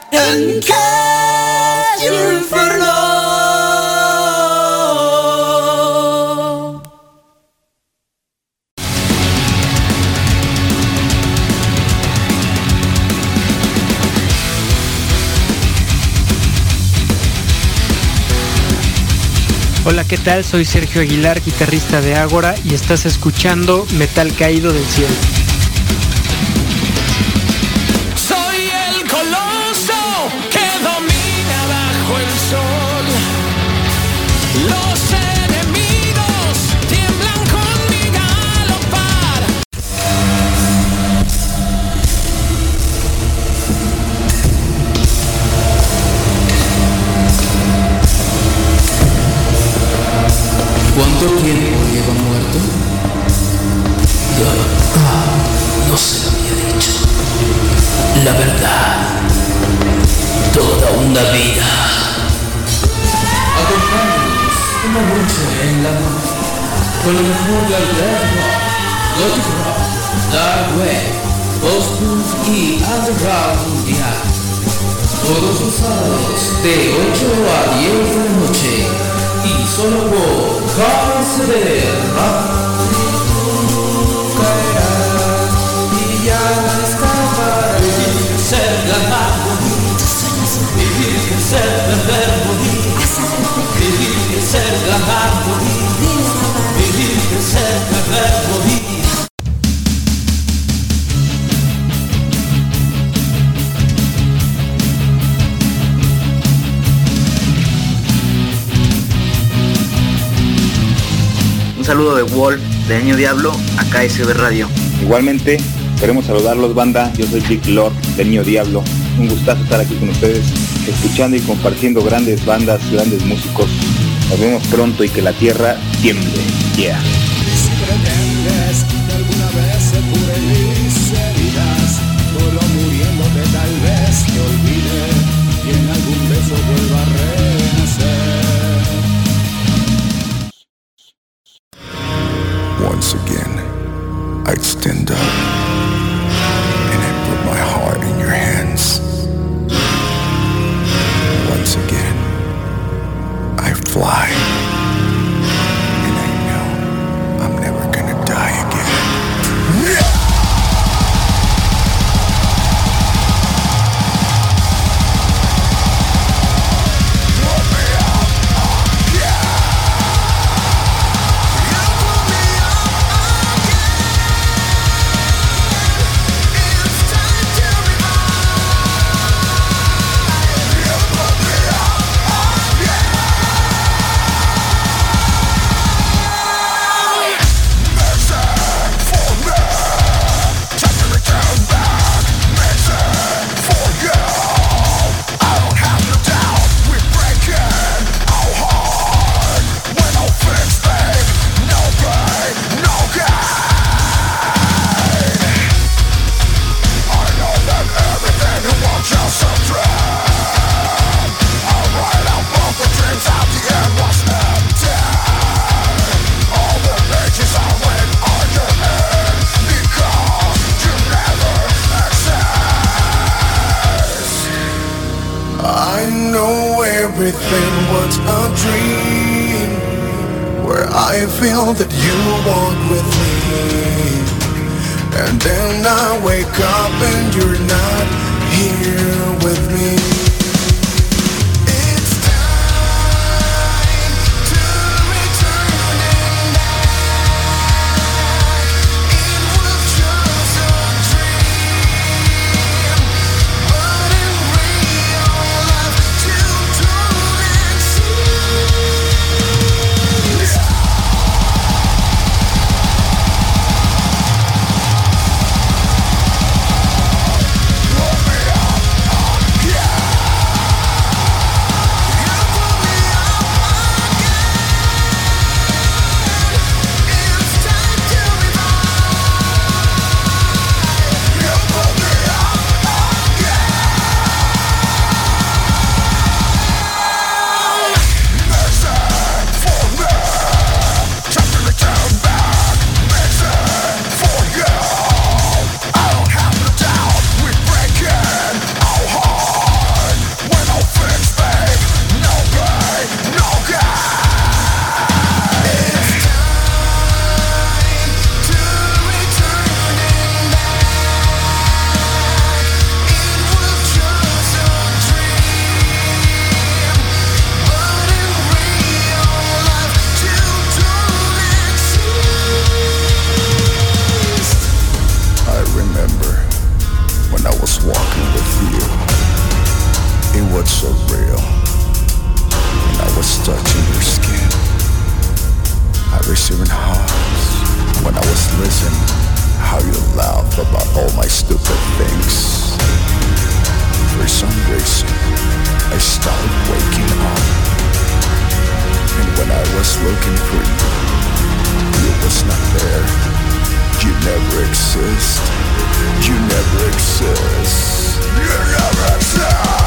en calle infernal. Hola, ¿qué tal? Soy Sergio Aguilar, guitarrista de Ágora, y estás escuchando Metal Caído del Cielo. Soy el coloso que domina bajo el sol. Los enemigos tiemblan con mi galopar. ¿Cuánto tiempo lleva muerto? No se lo había dicho. La verdad, toda una vida. Acompáñanos una noche en la noche, con lo mejor del death rock, gothic rock, dark wave, post-punk y underground mundial. Todos los sábados de 8 a 10 de la noche. Y solo por KSB Radio. Caerás y ya escaparás. Vivir que ser ganar bonito. Vivir que ser perder bonito. Vivir que ser ganar bonito. Vivir que ser perder bonito. Un saludo de Wolf, de Año Diablo, a KSB Radio. Igualmente, queremos saludarlos, banda. Yo soy Big Lord, de Niño Diablo. Un gustazo estar aquí con ustedes, escuchando y compartiendo grandes bandas, grandes músicos. Nos vemos pronto y que la tierra tiemble. Yeah. Si pretendes que alguna vez se curen mis heridas, solo muriéndote tal vez te olvide y en algún beso vuelva a renacer. Once again, I'd stand up and I'd put my heart in your hands. Once again, I fly and I know I'm never gonna die again. Everything was a dream, where I feel that you walk with me, and then I wake up and you're not here with me. It's time to return and back. It was just a dream, but in real life children and see. Yeah. so real. And I was touching your skin. I receiving hugs when I was listening how you laugh about all my stupid things. For some reason, I started waking up. And when I was looking for you was not there. You never exist. You never exist. You never exist.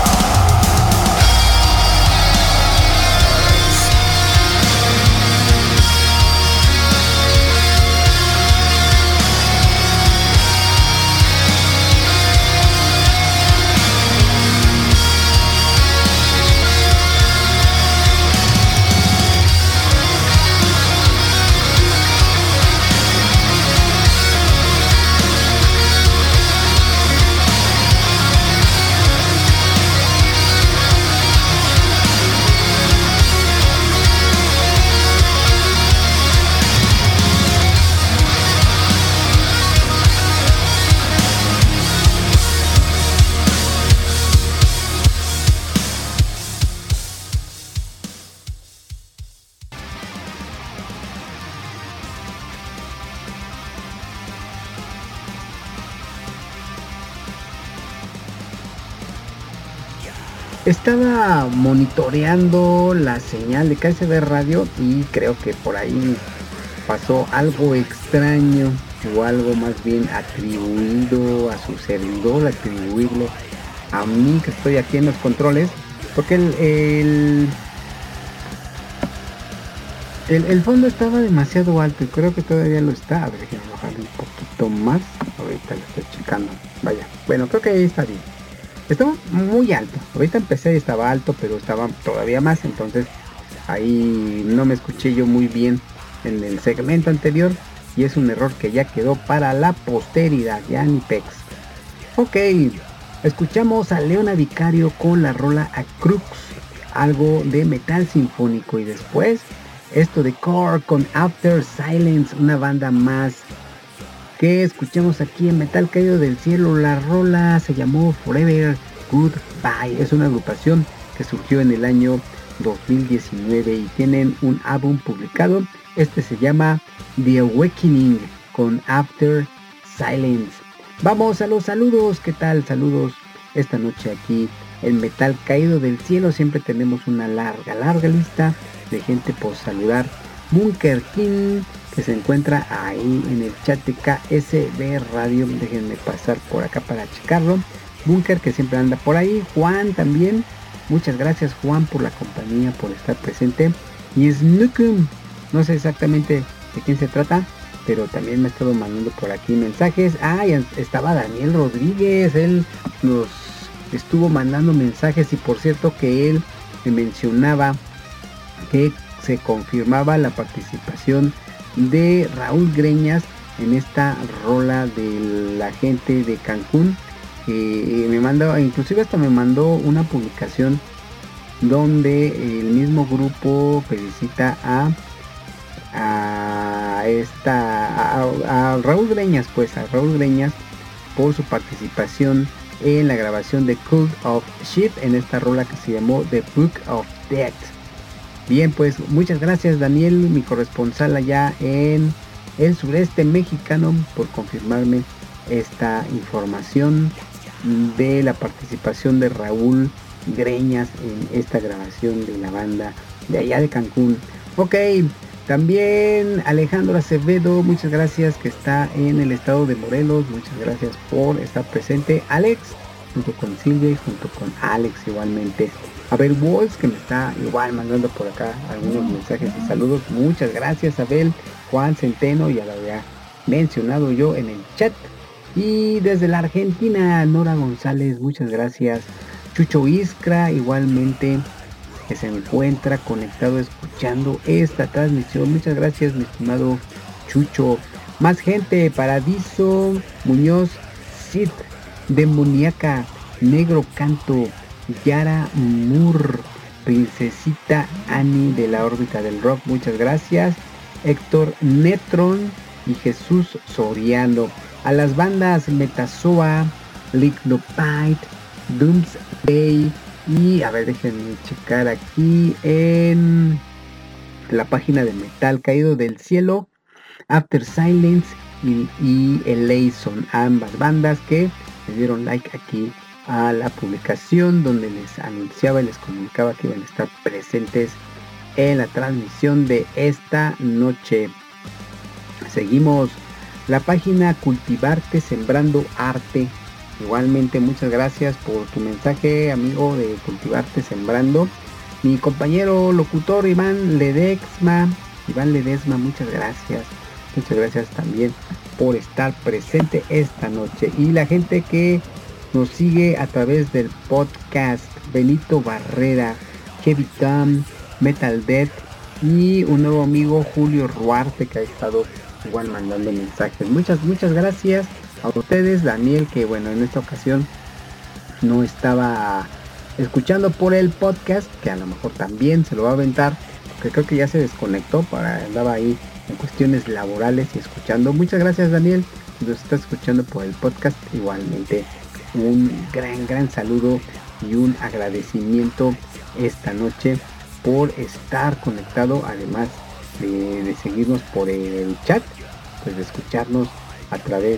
Estaba monitoreando la señal de KSB Radio y creo que por ahí pasó algo extraño o algo más bien atribuido a su servidor, atribuirlo a mí que estoy aquí en los controles, porque el fondo estaba demasiado alto y creo que todavía lo está. A ver, déjenme bajarle un poquito más. Ahorita lo estoy checando. Vaya, bueno, creo que ahí está bien. Estaba muy alto. Ahorita empecé y estaba alto, pero estaba todavía más. Entonces ahí no me escuché yo muy bien en el segmento anterior. Y es un error que ya quedó para la posteridad. Ya ni pex. Ok. Escuchamos a Leona Vicario con la rola A Crux. Algo de metal sinfónico. Y después esto de Core con After Silence. Una banda más que escuchamos aquí en Metal Caído del Cielo. La rola se llamó Forever Goodbye. Es una agrupación que surgió en el año 2019 y tienen un álbum publicado. Este se llama The Awakening con After Silence. Vamos a los saludos. ¿Qué tal? Saludos esta noche aquí en Metal Caído del Cielo. Siempre tenemos una larga lista de gente por saludar. Bunker King, que se encuentra ahí en el chat de KSB Radio. Déjenme pasar por acá para checarlo. Bunker, que siempre anda por ahí. Juan también. Muchas gracias, Juan, por la compañía, por estar presente. Y Snookum, no sé exactamente de quién se trata, pero también me ha estado mandando por aquí mensajes. Ah, y estaba Daniel Rodríguez. Él nos estuvo mandando mensajes y por cierto que él me mencionaba que se confirmaba la participación de Raúl Greñas en esta rola de la gente de Cancún. Me mandó, inclusive hasta me mandó una publicación donde el mismo grupo felicita a Raúl Greñas, pues a Raúl Greñas por su participación en la grabación de Cult of Shit en esta rola que se llamó The Book of Death. Bien, pues muchas gracias, Daniel, mi corresponsal allá en el sureste mexicano, por confirmarme esta información de la participación de Raúl Greñas en esta grabación de la banda de allá de Cancún. Ok, también Alejandro Acevedo, muchas gracias, que está en el estado de Morelos. Muchas gracias por estar presente. Alex, junto con Silvia y junto con Alex igualmente. Abel Walls, que me está igual mandando por acá algunos mensajes y saludos. Muchas gracias, Abel. Juan Centeno, ya lo había mencionado yo en el chat. Y desde la Argentina, Nora González, muchas gracias. Chucho Iskra, igualmente, que se encuentra conectado escuchando esta transmisión. Muchas gracias, mi estimado Chucho. Más gente: Paradiso Muñoz, Sid, Demoníaca, Negro Canto, Yara Moore, Princesita Annie de la órbita del rock, muchas gracias. Héctor Netron y Jesús Soriano. A las bandas Metazoa, Lignopite, Doomsday, Y a ver, déjenme checar aquí en la página de Metal Caído del Cielo, After Silence y Eleison, ambas bandas que le dieron like aquí a la publicación donde les anunciaba y les comunicaba que iban a estar presentes en la transmisión de esta noche. Seguimos la página Cultivarte Sembrando Arte. Igualmente muchas gracias por tu mensaje, amigo de Cultivarte Sembrando. Mi compañero locutor Iván Ledesma, muchas gracias también por estar presente esta noche. Y la gente que nos sigue a través del podcast, Benito Barrera, Heavy Tom, Metal Death y un nuevo amigo, Julio Ruarte, que ha estado igual mandando mensajes. Muchas gracias a ustedes. Daniel, que bueno, en esta ocasión no estaba escuchando por el podcast, que a lo mejor también se lo va a aventar, porque creo que ya se desconectó, andaba ahí en cuestiones laborales y escuchando. Muchas gracias, Daniel, si nos está escuchando por el podcast. Igualmente un gran saludo y un agradecimiento esta noche por estar conectado, además de seguirnos por el chat, pues de escucharnos a través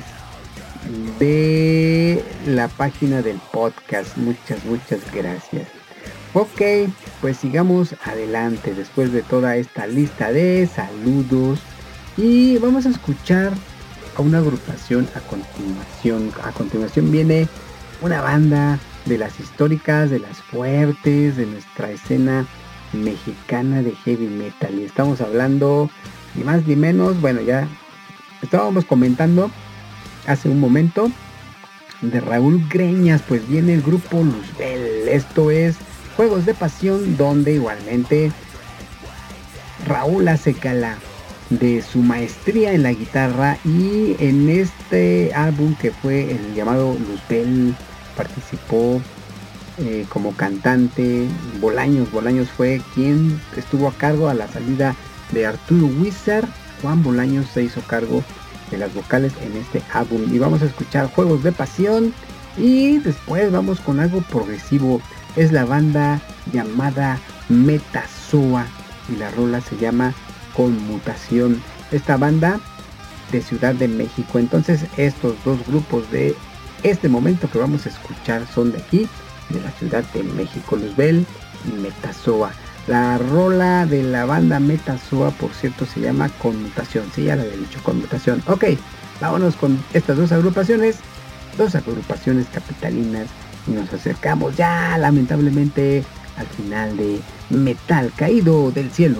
de la página del podcast. Muchas gracias. Ok, pues sigamos adelante después de toda esta lista de saludos y vamos a escuchar a una agrupación a continuación. A continuación viene una banda de las históricas, de las fuertes de nuestra escena mexicana de heavy metal, y estamos hablando ni más ni menos, bueno, ya estábamos comentando hace un momento de Raúl Greñas. Pues viene el grupo Luzbel, esto es Juegos de Pasión, donde igualmente Raúl hace gala de su maestría en la guitarra, y en este álbum que fue el llamado Luzbel participó como cantante Bolaños fue quien estuvo a cargo a la salida de Arturo Wizard. Juan Bolaños se hizo cargo de las vocales en este álbum, y vamos a escuchar Juegos de Pasión y después vamos con algo progresivo. Es la banda llamada Metazoa y la rola se llama Conmutación, esta banda de Ciudad de México. Entonces estos dos grupos de este momento que vamos a escuchar son de aquí, de la Ciudad de México, Luzbel y Metazoa. La rola de la banda Metazoa, por cierto, se llama Conmutación. Sí, ya lo había dicho, Conmutación. Ok, vámonos con estas dos agrupaciones capitalinas, y nos acercamos ya lamentablemente al final de Metal Caído del Cielo.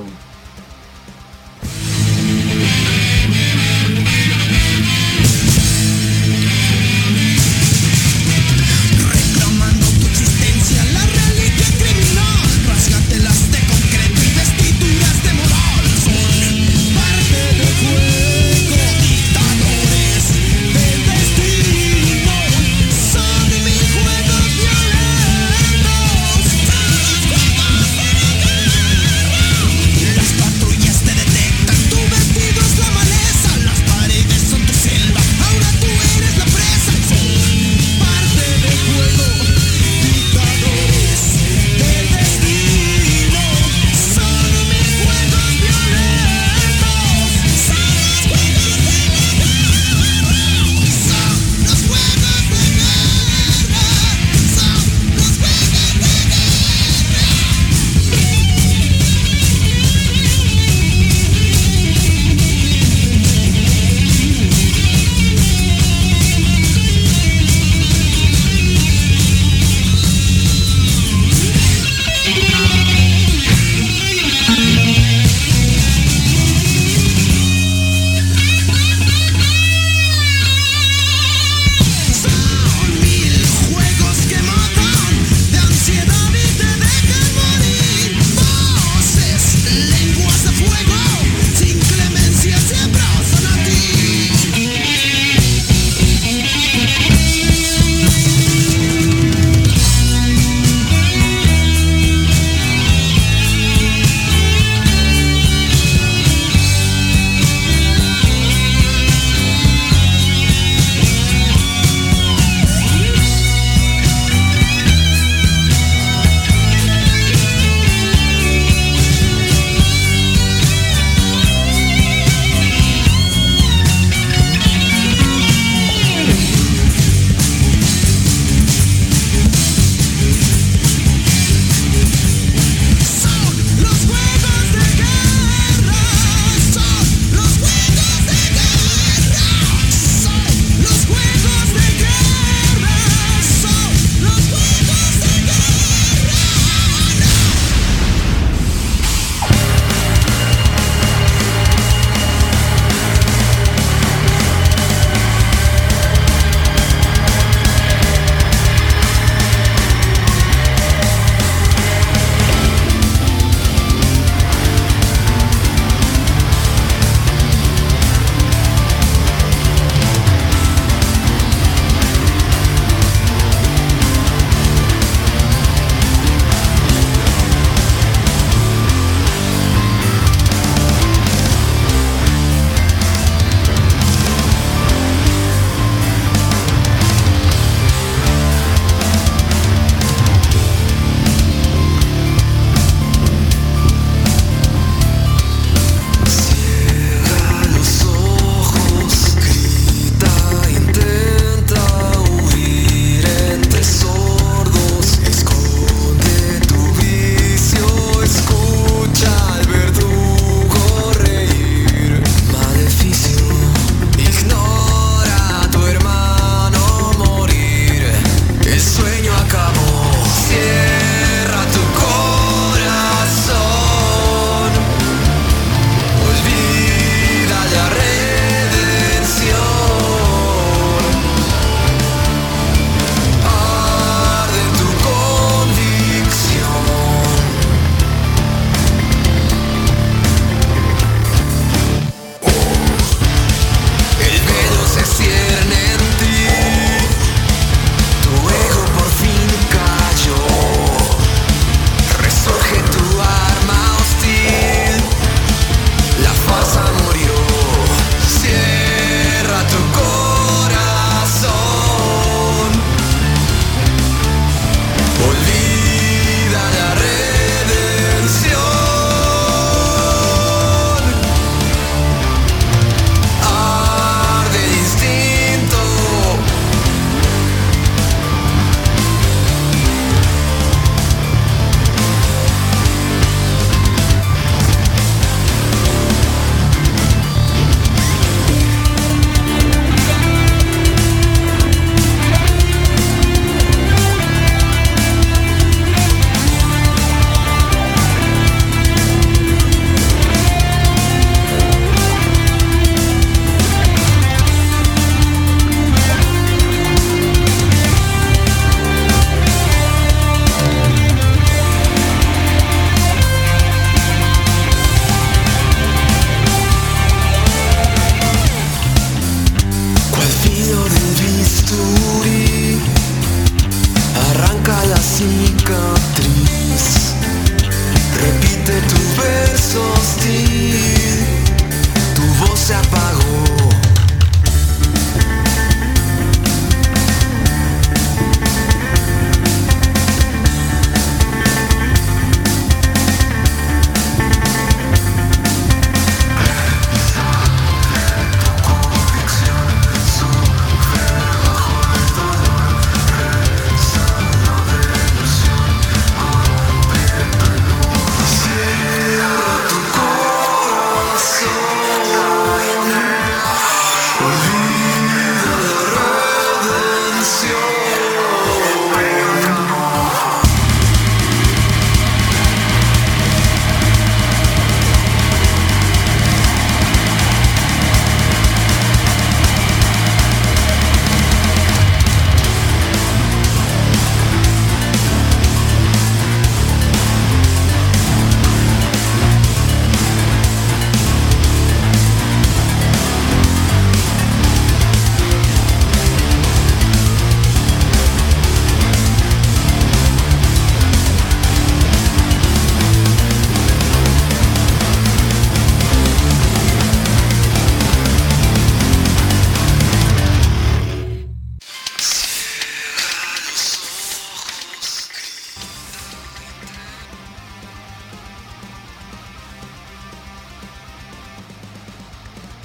La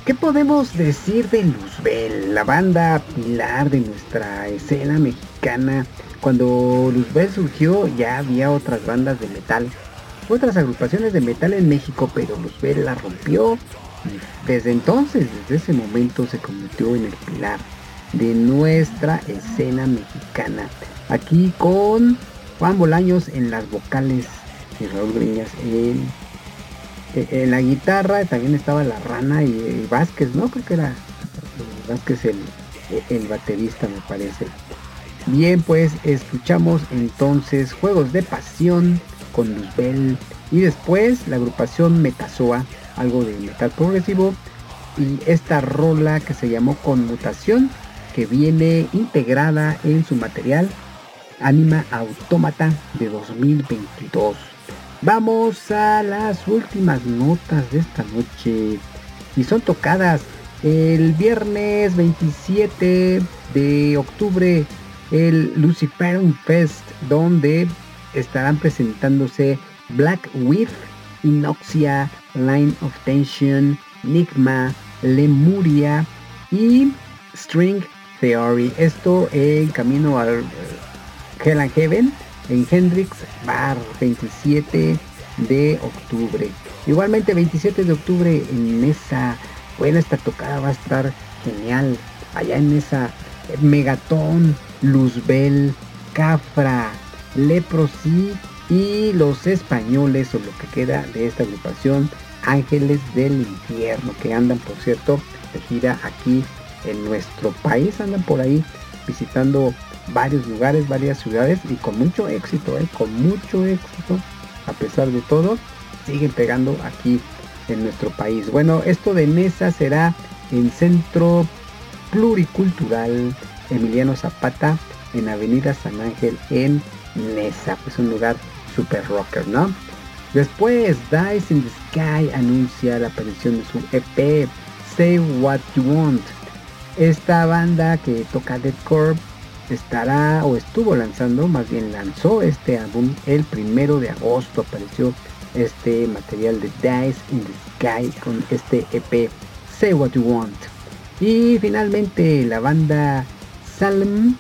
¿Qué podemos decir de Luzbel, la banda pilar de nuestra escena mexicana? Cuando Luzbel surgió ya había otras bandas de metal, otras agrupaciones de metal en México, pero Luzbel la rompió y desde entonces, desde ese momento se convirtió en el pilar de nuestra escena mexicana. Aquí con Juan Bolaños en las vocales y Raúl Greñas en la guitarra, también estaba La Rana y Vázquez, ¿no? Creo que era Vázquez el baterista, me parece. Bien, pues escuchamos entonces Juegos de Pasión con Luzbel y después la agrupación Metazoa, algo de metal progresivo, y esta rola que se llamó Conmutación, que viene integrada en su material Anima Autómata de 2022. Vamos a las últimas notas de esta noche y son tocadas el viernes 27 de octubre, el Luciferum Fest, donde estarán presentándose Black With, Inoxia, Line of Tension, Nigma, Lemuria y String Theory. Esto en camino al Hell and Heaven en Hendrix Bar, 27 de octubre. Igualmente 27 de octubre en esa, bueno, esta tocada va a estar genial. Allá en esa Megaton, Luzbel, Cafra, Leprosy y los españoles, o lo que queda de esta agrupación, Ángeles del Infierno, que andan, por cierto, de gira aquí en nuestro país, andan por ahí visitando varios lugares, varias ciudades y con mucho éxito, a pesar de todo, siguen pegando aquí en nuestro país. Bueno, esto de Nesa será en Centro Pluricultural Emiliano Zapata, en Avenida San Ángel en Nesa, pues un lugar super rocker, ¿no? Después, Dice in the Sky anuncia la aparición de su EP Say What You Want. Esta banda que toca deathcore estará o estuvo lanzando, más bien lanzó este álbum el 1 de agosto. Apareció este material de Dice in the Sky con este EP Say What You Want. Y finalmente la banda Salem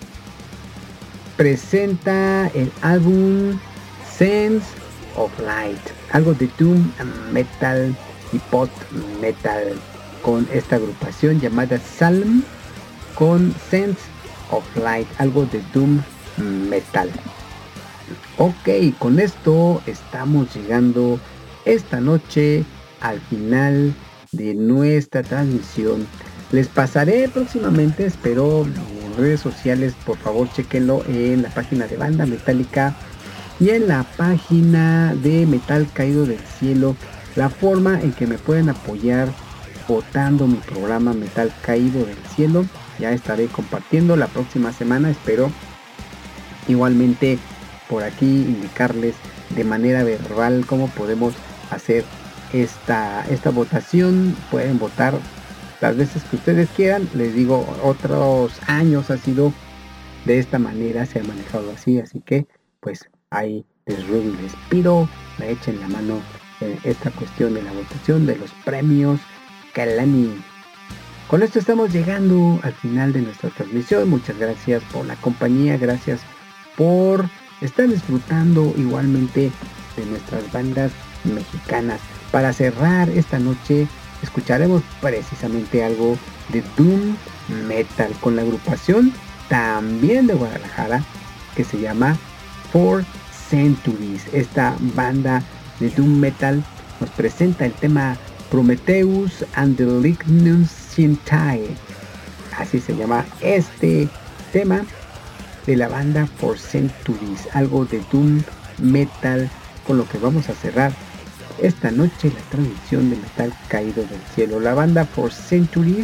presenta el álbum Sense of Light, algo de doom metal y post metal, con esta agrupación llamada Salem con Sense of Light, algo de doom metal. Ok, con esto estamos llegando esta noche al final de nuestra transmisión. Les pasaré próximamente, espero, en redes sociales, por favor chequenlo en la página de Banda Metálica y en la página de Metal Caído del Cielo, la forma en que me pueden apoyar votando mi programa Metal Caído del Cielo. Ya estaré compartiendo la próxima semana, espero igualmente por aquí indicarles de manera verbal cómo podemos hacer esta votación. Pueden votar las veces que ustedes quieran. Les digo, otros años ha sido de esta manera, se ha manejado así que pues ahí les ruego y les pido me echen la mano en esta cuestión de la votación de los premios Calani. Con esto estamos llegando al final de nuestra transmisión. Muchas gracias por la compañía, gracias por estar disfrutando igualmente de nuestras bandas mexicanas. Para cerrar esta noche escucharemos precisamente algo de doom metal con la agrupación también de Guadalajara que se llama Four Centuries. Esta banda de doom metal nos presenta el tema Prometheus and the Lignum Shintai. Así se llama este tema de la banda Four Centuries, algo de doom metal, con lo que vamos a cerrar esta noche la transmisión de Metal Caído del Cielo, la banda Four Centuries.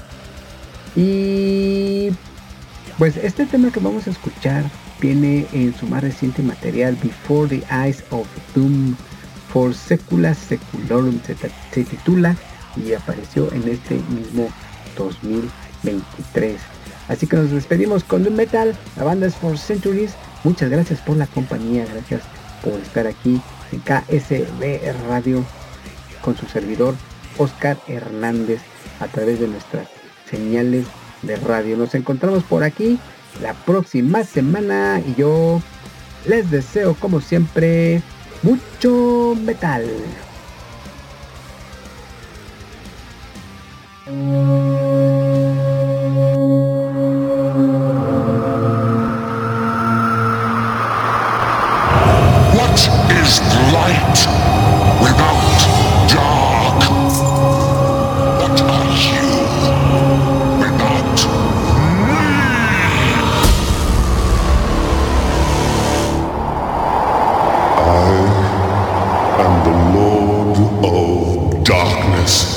Y pues este tema que vamos a escuchar viene en su más reciente material, Before the Eyes of Doom, For Secula Seculorum se titula, y apareció en este mismo 2023. Así que nos despedimos con Doom Metal. La banda es Four Centuries. Muchas gracias por la compañía, gracias por estar aquí en KSB Radio con su servidor Oscar Hernández. a través de nuestras señales de radio. Nos encontramos por aquí la próxima semana y yo les deseo, como siempre, mucho metal. What is light without dark? What are you without me? I am the Lord of Darkness.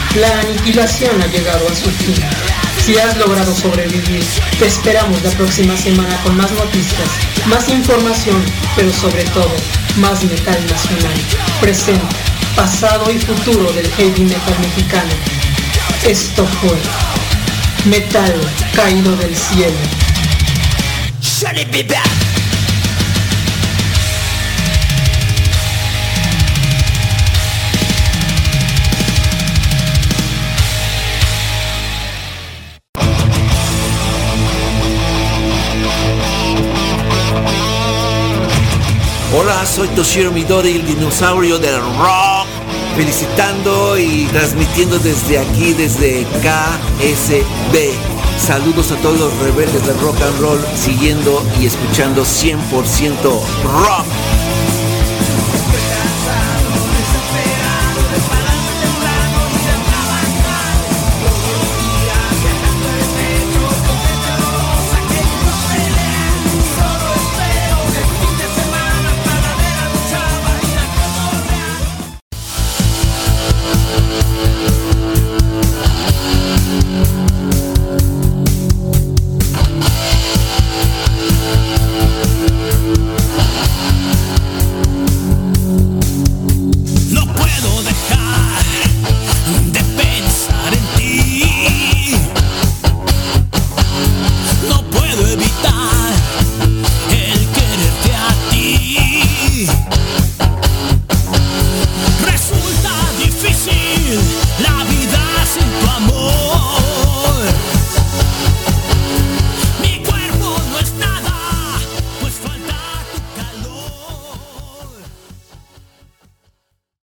La aniquilación ha llegado a su fin. Si has logrado sobrevivir, te esperamos la próxima semana con más noticias, más información, pero sobre todo, más metal nacional, presente, pasado y futuro del heavy metal mexicano. Esto fue Metal Caído del Cielo. Shut it be back. Hola, soy Toshiro Midori, el dinosaurio del rock, felicitando y transmitiendo desde aquí, desde KSB. Saludos a todos los rebeldes del rock and roll, siguiendo y escuchando 100% rock.